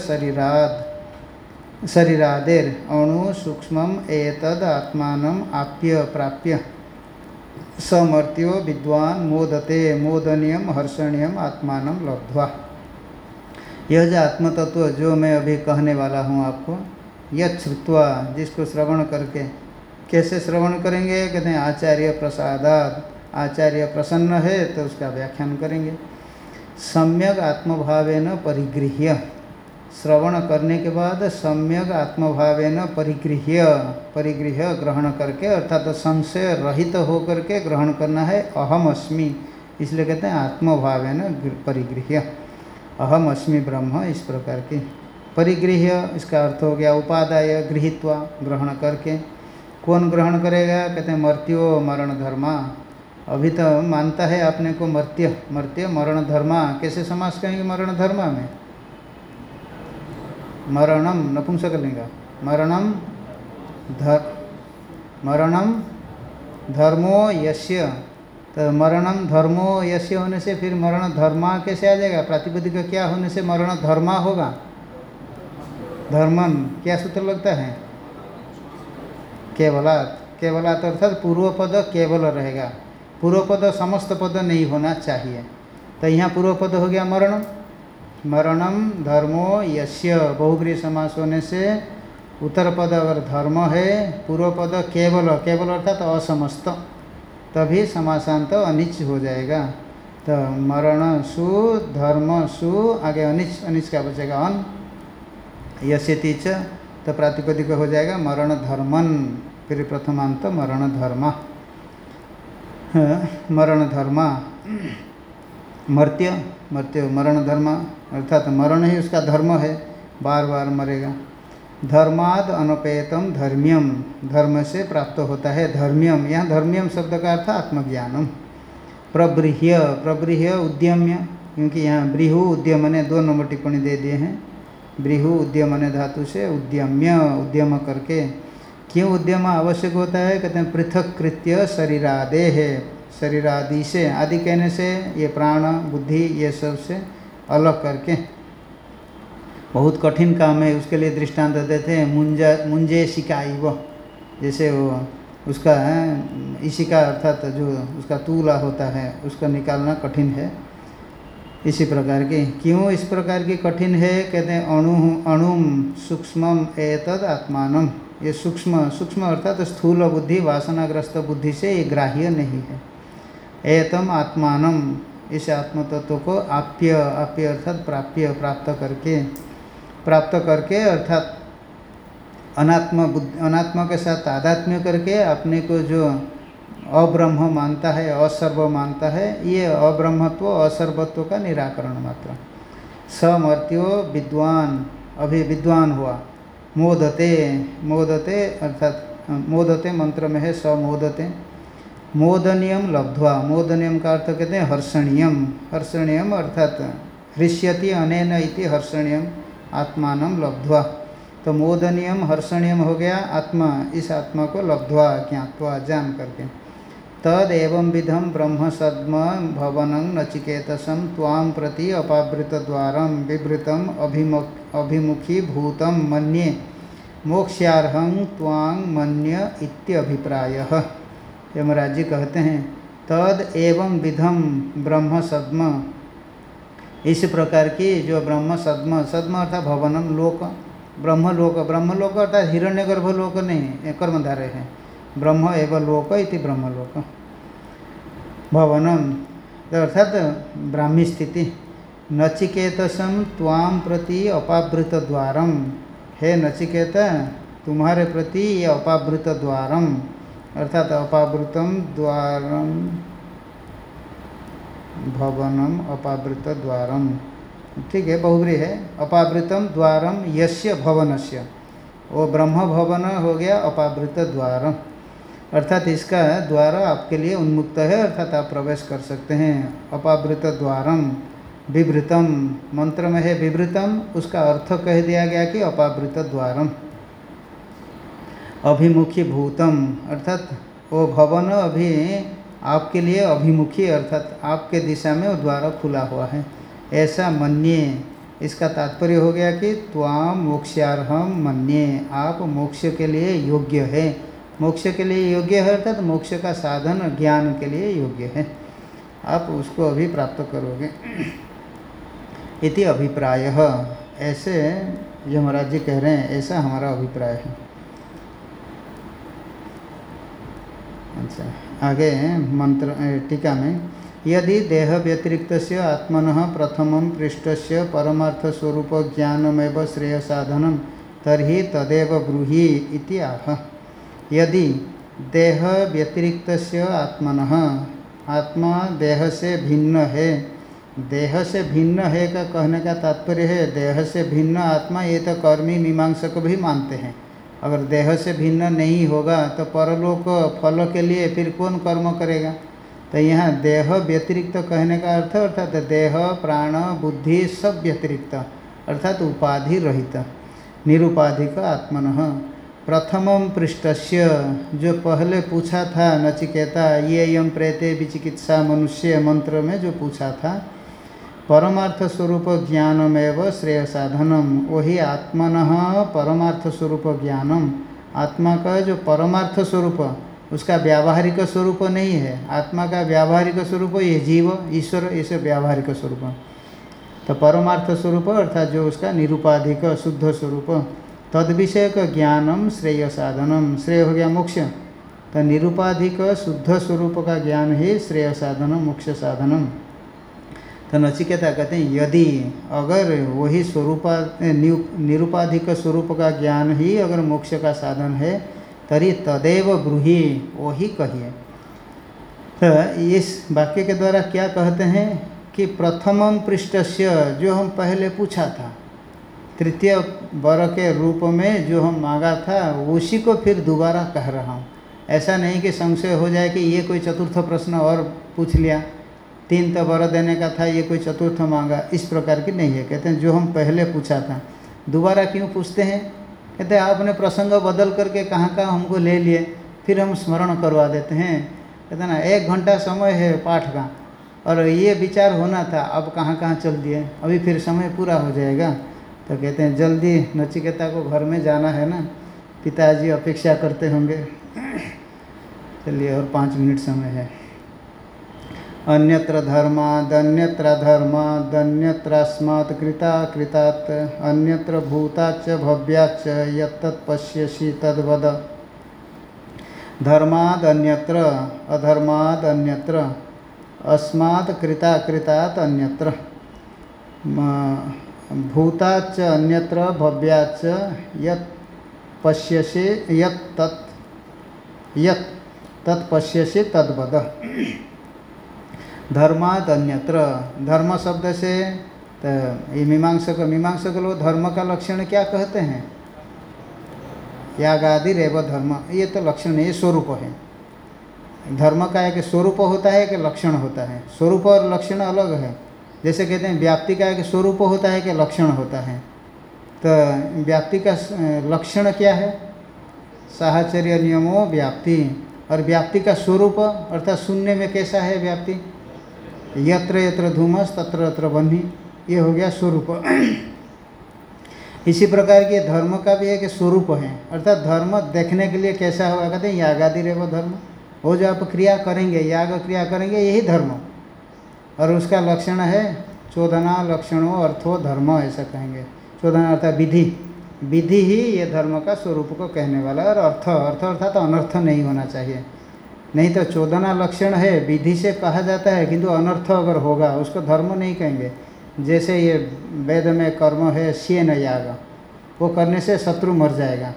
शरीरादेर अणु सूक्ष्मम एतद आत्मानम आप्य प्राप्य समर्त्यो विद्वान मोदते मोदनीयम हर्षणीयम आत्मानम लब्ध्वा। यह जो आत्मतत्व जो मैं अभी कहने वाला हूँ आपको, यत् श्रुत्वा, जिसको श्रवण करके, कैसे श्रवण करेंगे? कहते हैं आचार्य प्रसादात, आचार्य प्रसन्न है तो उसका व्याख्यान करेंगे। सम्यक आत्मभावेन परिगृह्य, श्रवण करने के बाद सम्यक आत्मभावेन परिगृह्य, परिगृह्य ग्रहण करके, अर्थात संशय रहित होकर के ग्रहण करना है। अहम अस्मि, इसलिए कहते हैं आत्मभावेन परिगृह्य, अहम अस्मि ब्रह्म, इस प्रकार की परिगृह्य। इसका अर्थ हो गया उपादाय गृहीत्वा, ग्रहण करके। कौन ग्रहण करेगा? कहते हैं मर्त्यो मरण धर्मा, अभी तो मानता है आपने को मर्त्य, मर्त्य मरण धर्मा, कैसे समास कहेंगे मरण धर्मा में? मरणम नपुंसकलिंग, मरणम मरणम धर्मो यस्य, तो मरणम धर्मो यस्य होने से फिर मरण धर्मा कैसे आ जाएगा? प्रातिपदिक क्या होने से मरण धर्मा होगा? धर्मन, क्या सूत्र लगता है? केवलात्, केवलात् अर्थात पूर्व पद केवल रहेगा, पूर्व पद समस्त पद नहीं होना चाहिए। तो यहाँ पूर्व पद हो गया मरणम, मरणम धर्मो यस्य, बहुग्रीह समास होने से उत्तर पद अगर धर्म है, पूर्व पद केवल, केवल अर्थात असमस्त, तभी समासांत अनिच हो जाएगा। तो मरण सु धर्म सु, आगे अनिच, अनिच का बचेगा अन, यस्यति च, तो प्रातिपदिक हो जाएगा मरण धर्मन, फिर प्रथमांत मरण धर्मा, मरण धर्मा, मर्त्य, मर्त्य मरण धर्मा, अर्थात मरण ही उसका धर्म है, बार बार मरेगा। धर्माद अनपेतम धर्म्यम, धर्म से प्राप्त होता है धर्म्यम, यहाँ धर्म्यम शब्द का अर्थ आत्मज्ञानम। प्रबृह्य, प्रबृह्य उद्यम्य, क्योंकि यहाँ ब्रीहु उद्यमने 2 नंबर टिप्पणी दे दिए हैं, ब्रीहु उद्यमने धातु से उद्यम्य, उद्यम करके। क्यों उद्यम आवश्यक होता है? कहते हैं पृथक कृत्य शरीरादे है, शरीरादि से, आदि कहने से ये प्राण बुद्धि ये सब से अलग करके। बहुत कठिन काम है, उसके लिए दृष्टांत देते हैं मुंजे सिकाई वो, जैसे वो उसका इसी का अर्थात जो उसका तूला होता है उसका निकालना कठिन है। इसी प्रकार की क्यों इस प्रकार की कठिन है, कहते हैं अणुम सूक्ष्मम एतद आत्मानम। ये सूक्ष्म सूक्ष्म अर्थात स्थूल बुद्धि वासनाग्रस्त बुद्धि से ये ग्राह्य नहीं है। एतम आत्मानम, इस आत्म तत्व को आप्य, आप्य अर्थात प्राप्य, प्राप्त करके अर्थात अनात्मा के साथ तादात्म्य करके अपने को जो अब्रह्म मानता है, असर्व मानता है, ये अब्रह्मत्व असर्वत्व का निराकरण मात्र। समर्त्यो विद्वान, अभी विद्वान हुआ। मोदते, मोदते अर्थात मोदते मंत्र में है समोदते। मोदनियम लब्ध्वा, मोदनियम का अर्थ कहते हैं हर्षणीयम। हर्षणीयम अर्थात हृष्यति अनेन इति हर्षणीयम आत्मानं लब्ध्वा। तो मोदनियम हर्षणीयम हो गया आत्मा, इस आत्मा को लब्ध्वा ज्ञात्वा जान करके। तद एवं विधम ब्रह्म सद्म भवनं नचिकेतसं त्वां प्रति अपावृत द्वारम विवृतम अभिमुखी भूतम मन्ये मोक्ष्यार्हं त्वां मन्य इत्यभिप्रायः। यमराज जी कहते हैं तद एवं विधम ब्रह्म सद्म, इस प्रकार की जो ब्रह्म सद्म, सद्म अर्थात भवनम लोक, ब्रह्मलोक, ब्रह्मलोक अर्थात हिरण्यगर्भ लोक नहीं, कर्मधारय है। ब्रह्म एवं लोक इति ब्रह्मलोक। भवनम अर्थात ब्राह्मी स्थिति। नचिकेतसम त्वां प्रति अपावृत द्वारम, हे नचिकेता तुम्हारे प्रति ये अपावृत द्वारम अर्थात अपावृतम द्वारम भवनम अपावृत द्वारम, ठीक है, बहुब्री है। अपावृतम द्वारम यस्य भवनस्य, वो ब्रह्म भवन हो गया अपावृत द्वारम, अर्थात इसका द्वार आपके लिए उन्मुक्त है, अर्थात आप प्रवेश कर सकते हैं। अपावृत द्वारम विवृतम, मंत्र में है विवृतम, उसका अर्थ कह दिया गया कि अपावृत द्वारम। अभिमुखी भूतम अर्थात वो भवन अभी आपके लिए अभिमुखी अर्थात आपके दिशा में वो द्वार खुला हुआ है, ऐसा मन्ये। इसका तात्पर्य हो गया कि त्वां मोक्ष्यार्हं मन्ये, आप मोक्ष के लिए योग्य है। मोक्ष के लिए योग्य है अर्थात मोक्ष का साधन ज्ञान के लिए योग्य है, आप उसको अभी प्राप्त करोगे। इति अभिप्रायः, ऐसे यमराज जी कह रहे हैं, ऐसा हमारा अभिप्राय है। अच्छा, आगे मंत्र टीका में यदि देह व्यतिरिक्तस्य आत्मनः प्रथमं पृष्ठस्य परमार्थ स्वरूप ज्ञानमेव श्रेय साधनं तर्हि तदेव ब्रूहि इति आह। यदि देह व्यतिरिक्तस्य आत्मनः, आत्मा देह से भिन्न है, देह से भिन्न है का कहने का तात्पर्य है देह से भिन्न आत्मा, ये तो कर्मी मीमांसक भी मानते हैं। अगर देह से भिन्न नहीं होगा तो परलोक फल के लिए फिर कौन कर्म करेगा। तो यहाँ देह व्यतिरिक्त कहने का अर्थ अर्थात देह प्राण बुद्धि सब व्यतिरिक्त अर्थात उपाधि रहित निरुपाधिक आत्मनः। प्रथमम पृष्ठस्य, जो पहले पूछा था नचिकेता, ये यम प्रेते विचिकित्सा मनुष्य मंत्र में जो पूछा था, परमार्थ स्वरूप ज्ञानमेव श्रेय साधनम, वही आत्मनः परमार्थ स्वरूप ज्ञानम, आत्मा का जो परमार्थ स्वरूप उसका व्यावहारिक स्वरूप नहीं है। आत्मा का व्यावहारिक स्वरूप ये जीव ईश्वर, इसे व्यावहारिक स्वरूप। तो परमार्थ स्वरूप अर्थात जो उसका निरुपाधिक शुद्ध स्वरूप, तद विषयक ज्ञानम श्रेय साधनम, श्रेय हो गया मोक्ष। तो निरुपाधिक शुद्ध स्वरूप का ज्ञान ही श्रेय साधनम मोक्ष साधनम। तो नचिकेता कहते हैं यदि अगर वही स्वरूपा निरुपाधिक स्वरूप का ज्ञान ही अगर मोक्ष का साधन है तरी तदेव ब्रूहि, वही कहिए। तो इस वाक्य के द्वारा क्या कहते हैं कि प्रथमम पृष्ठस्य, जो हम पहले पूछा था, तृतीय वर के रूप में जो हम मांगा था उसी को फिर दोबारा कह रहा हूँ। ऐसा नहीं कि संशय हो जाए कि ये कोई चतुर्थ प्रश्न और पूछ लिया, 3 तो वर देने का था, ये कोई चतुर्थ मांगा, इस प्रकार की नहीं है। कहते हैं जो हम पहले पूछा था दोबारा क्यों पूछते हैं, कहते हैं आपने प्रसंग बदल करके कहाँ हमको ले लिए, फिर हम स्मरण करवा देते हैं। कहते हैं ना 1 घंटा समय है पाठ का और ये विचार होना था, अब कहाँ चल दिए, अभी फिर समय पूरा हो जाएगा। तो कहते हैं जल्दी नचिकेता को घर में जाना है ना, पिताजी अपेक्षा करते होंगे। चलिए और 5 मिनट समय है। अन्यत्र धर्मादन्यत्रास्मात् कृतात् अन्यत्र भूताच्च भव्याच्च यत्तत् पश्यसि तद्वद। धर्मादन्यत्र अधर्मादन्यत्र अस्मात् कृतात् अन्यत्र भूताच्च अन्यत्र भव्याच्च यत् पश्यसि यत् तत् पश्यसि तद्वद। धर्माद अन्यत्र, धर्म शब्द से तो ये मीमांसक लोग धर्म का लक्षण क्या कहते हैं? यागादि रेव धर्म, ये तो लक्षण है, ये स्वरूप है। धर्म का एक स्वरूप होता है कि लक्षण होता है। स्वरूप और लक्षण अलग है। जैसे कहते हैं व्याप्ति का एक स्वरूप होता है कि लक्षण होता है। तो व्याप्ति का लक्षण क्या है? साहचर्य नियमो व्याप्ति। और व्याप्ति का स्वरूप अर्थात शून्य में कैसा है व्याप्ति? यत्र यत्र धूमस तत्र तत्र बन्ही, ये हो गया स्वरूप। इसी प्रकार के धर्म का भी एक स्वरूप है, अर्थात धर्म देखने के लिए कैसा होगा? कहते हैं यागादि रेव धर्म। वो जो आप क्रिया करेंगे, याग क्रिया करेंगे, यही धर्म। और उसका लक्षण है चोदना लक्षणों अर्थो धर्म, ऐसा कहेंगे। चोदना अर्थात विधि, विधि ही ये धर्म का स्वरूप को कहने वाला है। और अर्थ अर्थात अनर्थ नहीं होना चाहिए। नहीं तो चोदना लक्षण है, विधि से कहा जाता है, किंतु अनर्थ अगर होगा उसको धर्म नहीं कहेंगे। जैसे ये वेद में कर्म है श्येन याग, वो करने से शत्रु मर जाएगा।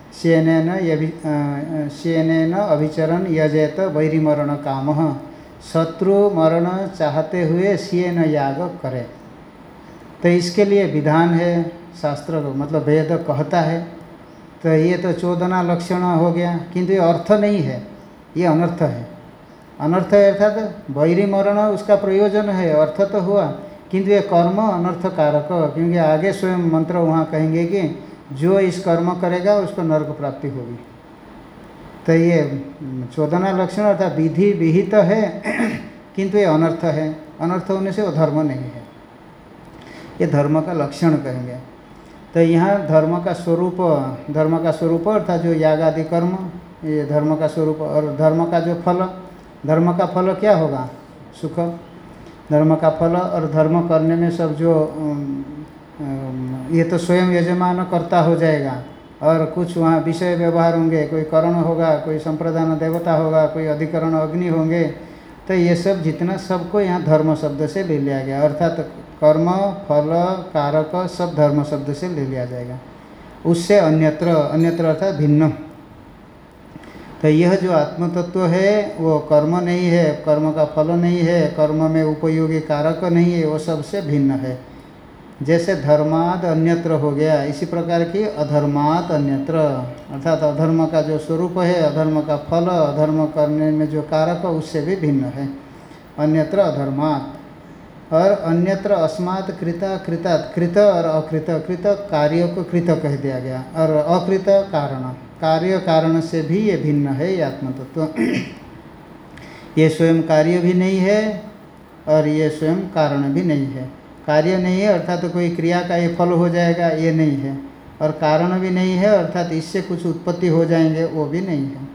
श्येनेन अभिचरण यजेत वैरिमरण कामः, शत्रु मरण चाहते हुए श्येन याग करे। तो इसके लिए विधान है, शास्त्र मतलब वेद कहता है। तो ये तो चोदना लक्षण हो गया, किंतु ये अर्थ नहीं है, ये अनर्थ है। अनर्थ है अर्थात वैरी मरण उसका प्रयोजन है, अर्थ तो हुआ, किंतु ये कर्म अनर्थ कारक। क्योंकि आगे स्वयं मंत्र वहाँ कहेंगे कि जो इस कर्म करेगा उसको नरक प्राप्ति होगी। तो ये चोदना लक्षण अर्थात विधि विहित है, किंतु ये अनर्थ है। अनर्थ होने से वो धर्म नहीं है, ये धर्म का लक्षण कहेंगे। तो यहाँ धर्म का स्वरूप अर्थात जो यागादि कर्म, ये धर्म का स्वरूप। और धर्म का जो फल, धर्म का फल क्या होगा? सुख। धर्म का फल और धर्म करने में सब जो ये तो स्वयं यजमान कर्ता हो जाएगा, और कुछ वहाँ विषय व्यवहार होंगे, कोई करण होगा, कोई संप्रदान देवता होगा, कोई अधिकरण अग्नि होंगे। तो ये सब जितना सबको यहाँ धर्म शब्द से ले लिया गया, अर्थात कर्म फल कारक सब धर्म शब्द से ले लिया जाएगा। उससे अन्यत्र अर्थात भिन्न। तो यह जो आत्म तत्व है वो कर्म नहीं है, कर्म का फल नहीं है, कर्म में उपयोगी कारक नहीं है, वो सबसे भिन्न है। जैसे धर्माद अन्यत्र हो गया, इसी प्रकार की अधर्मात अन्यत्र, अर्थात अधर्म का जो स्वरूप है, अधर्म का फल, अधर्म करने में जो कारक उससे भी भिन्न है। अन्यत्र अधर्मात। और अन्यत्र अस्मात् कृतात्, कृत और अकृत, कृत कार्य को कृत कह दिया गया, और अकृत कारण, कार्य कारण से भी ये भिन्न है ये आत्मतत्व। ये स्वयं कार्य भी नहीं है और ये स्वयं कारण भी नहीं है। कार्य नहीं है अर्थात तो कोई क्रिया का ये फल हो जाएगा, ये नहीं है। और कारण भी नहीं है अर्थात इससे कुछ उत्पत्ति हो जाएंगे, वो भी नहीं है।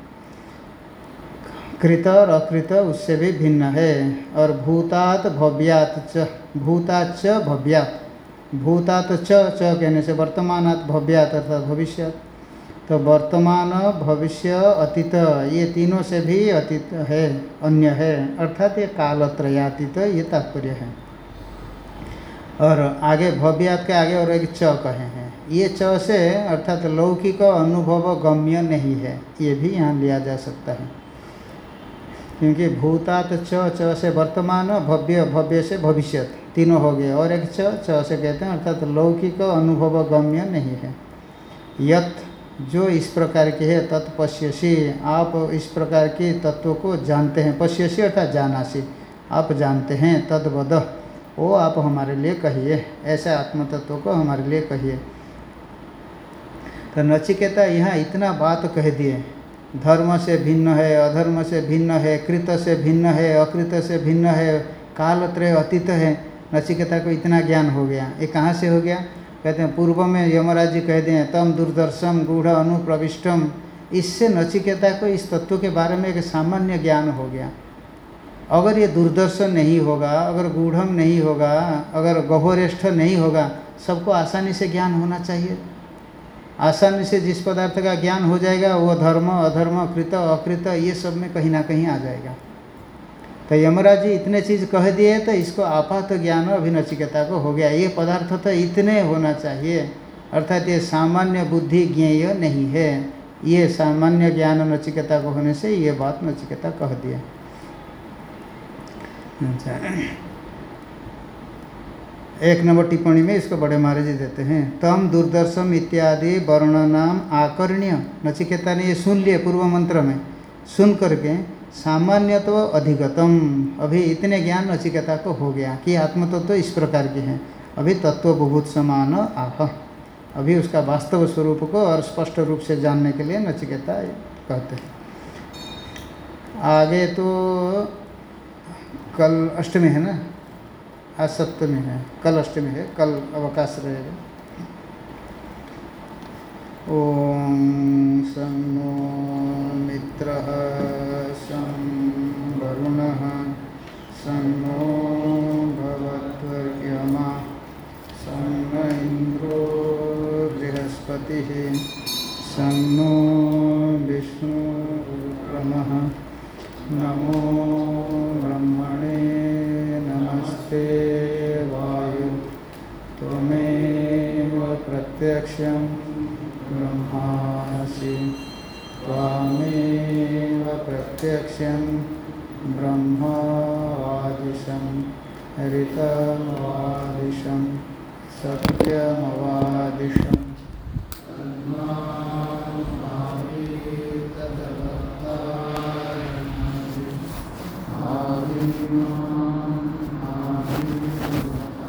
कृत और अकृत उससे भी भिन्न है। और भूतात् भव्यात् च, भूताच्च भव्यात्, भूतात् च कहने से वर्तमानात् भव्यात् अर्थात भविष्यात्। तो वर्तमान भविष्य अतीत ये तीनों से भी अतीत है, अन्य है, अर्थात ये कालत्रयातीत, ये तात्पर्य है। और आगे भव्यात् के आगे और एक च कहे हैं, ये च से अर्थात लौकिक अनुभव गम्य नहीं है, ये भी यहाँ लिया जा सकता है। क्योंकि भूतात् च से वर्तमान, भव्य से भविष्यत, तीनों हो गए। और एक च से कहते हैं अर्थात लौकिक अनुभव गम्य नहीं है। यत् जो इस प्रकार की है, तत्पश्यसि आप इस प्रकार के तत्वों को जानते हैं। पश्यसि अर्थात जानासि, आप जानते हैं। तद्वद वो आप हमारे लिए कहिए, ऐसे आत्म तत्व को हमारे लिए कहिए। तो नचिकेता यहाँ इतना बात कह दिए, धर्म से भिन्न है, अधर्म से भिन्न है, कृत से भिन्न है, अकृत से भिन्न है, कालत्रय अतीत है। नचिकेता को इतना ज्ञान हो गया। ये कहाँ से हो गया? कहते हैं पूर्व में यमराज जी कह दिए तम दुर्दर्शम गूढ़ अनुप्रविष्टम इससे नचिकेता को इस तत्व के बारे में एक सामान्य ज्ञान हो गया। अगर ये दूरदर्शन नहीं होगा, अगर गूढ़म नहीं होगा, अगर गह्वरेष्ठ नहीं होगा, सबको आसानी से ज्ञान होना चाहिए। आसानी से जिस पदार्थ का ज्ञान हो जाएगा वो धर्म अधर्म कृत अकृत ये सब में कहीं ना कहीं आ जाएगा। तो यमराज जी इतने चीज़ कह दिए तो इसको आपात ज्ञान अभी नचिकेता को हो गया। ये पदार्थ तो इतने होना चाहिए, अर्थात ये सामान्य बुद्धि ज्ञेय नहीं है। ये सामान्य ज्ञान नचिकेता को होने से ये बात नचिकेता कह दिए। अच्छा, 1 नंबर टिप्पणी में इसको बड़े महाराज जी देते हैं। तम दुर्दर्शम इत्यादि वर्णनाम आकर्ण्य, नचिकेता ने ये सुन लिए पूर्व मंत्र में, सुन करके सामान्यत्व अधिगतम, अभी इतने ज्ञान नचिकेता को हो गया कि आत्मतत्व तो इस प्रकार के हैं। अभी तत्व बहुत समान आह, अभी उसका वास्तव स्वरूप को और स्पष्ट रूप से जानने के लिए नचिकेता कहते हैं। आगे तो कल अष्टमी है ना, आज सप्तमी है, कल अष्टमी है, कल अवकाश रहेगा। ओम सं नो मित्रः सं वरुणः सं नो भवद्वर्यमा सं न इंद्रो बृहस्पतिः सं नो विष्णुरुक्रमः। नमो ब्रह्मणे नमस्ते वायु त्वमेव प्रत्यक्षं ब्रह्मासि त्वामेव प्रत्यक्षं ब्रह्मवादिशं ऋतमवादिशं सत्यमवादिशम्।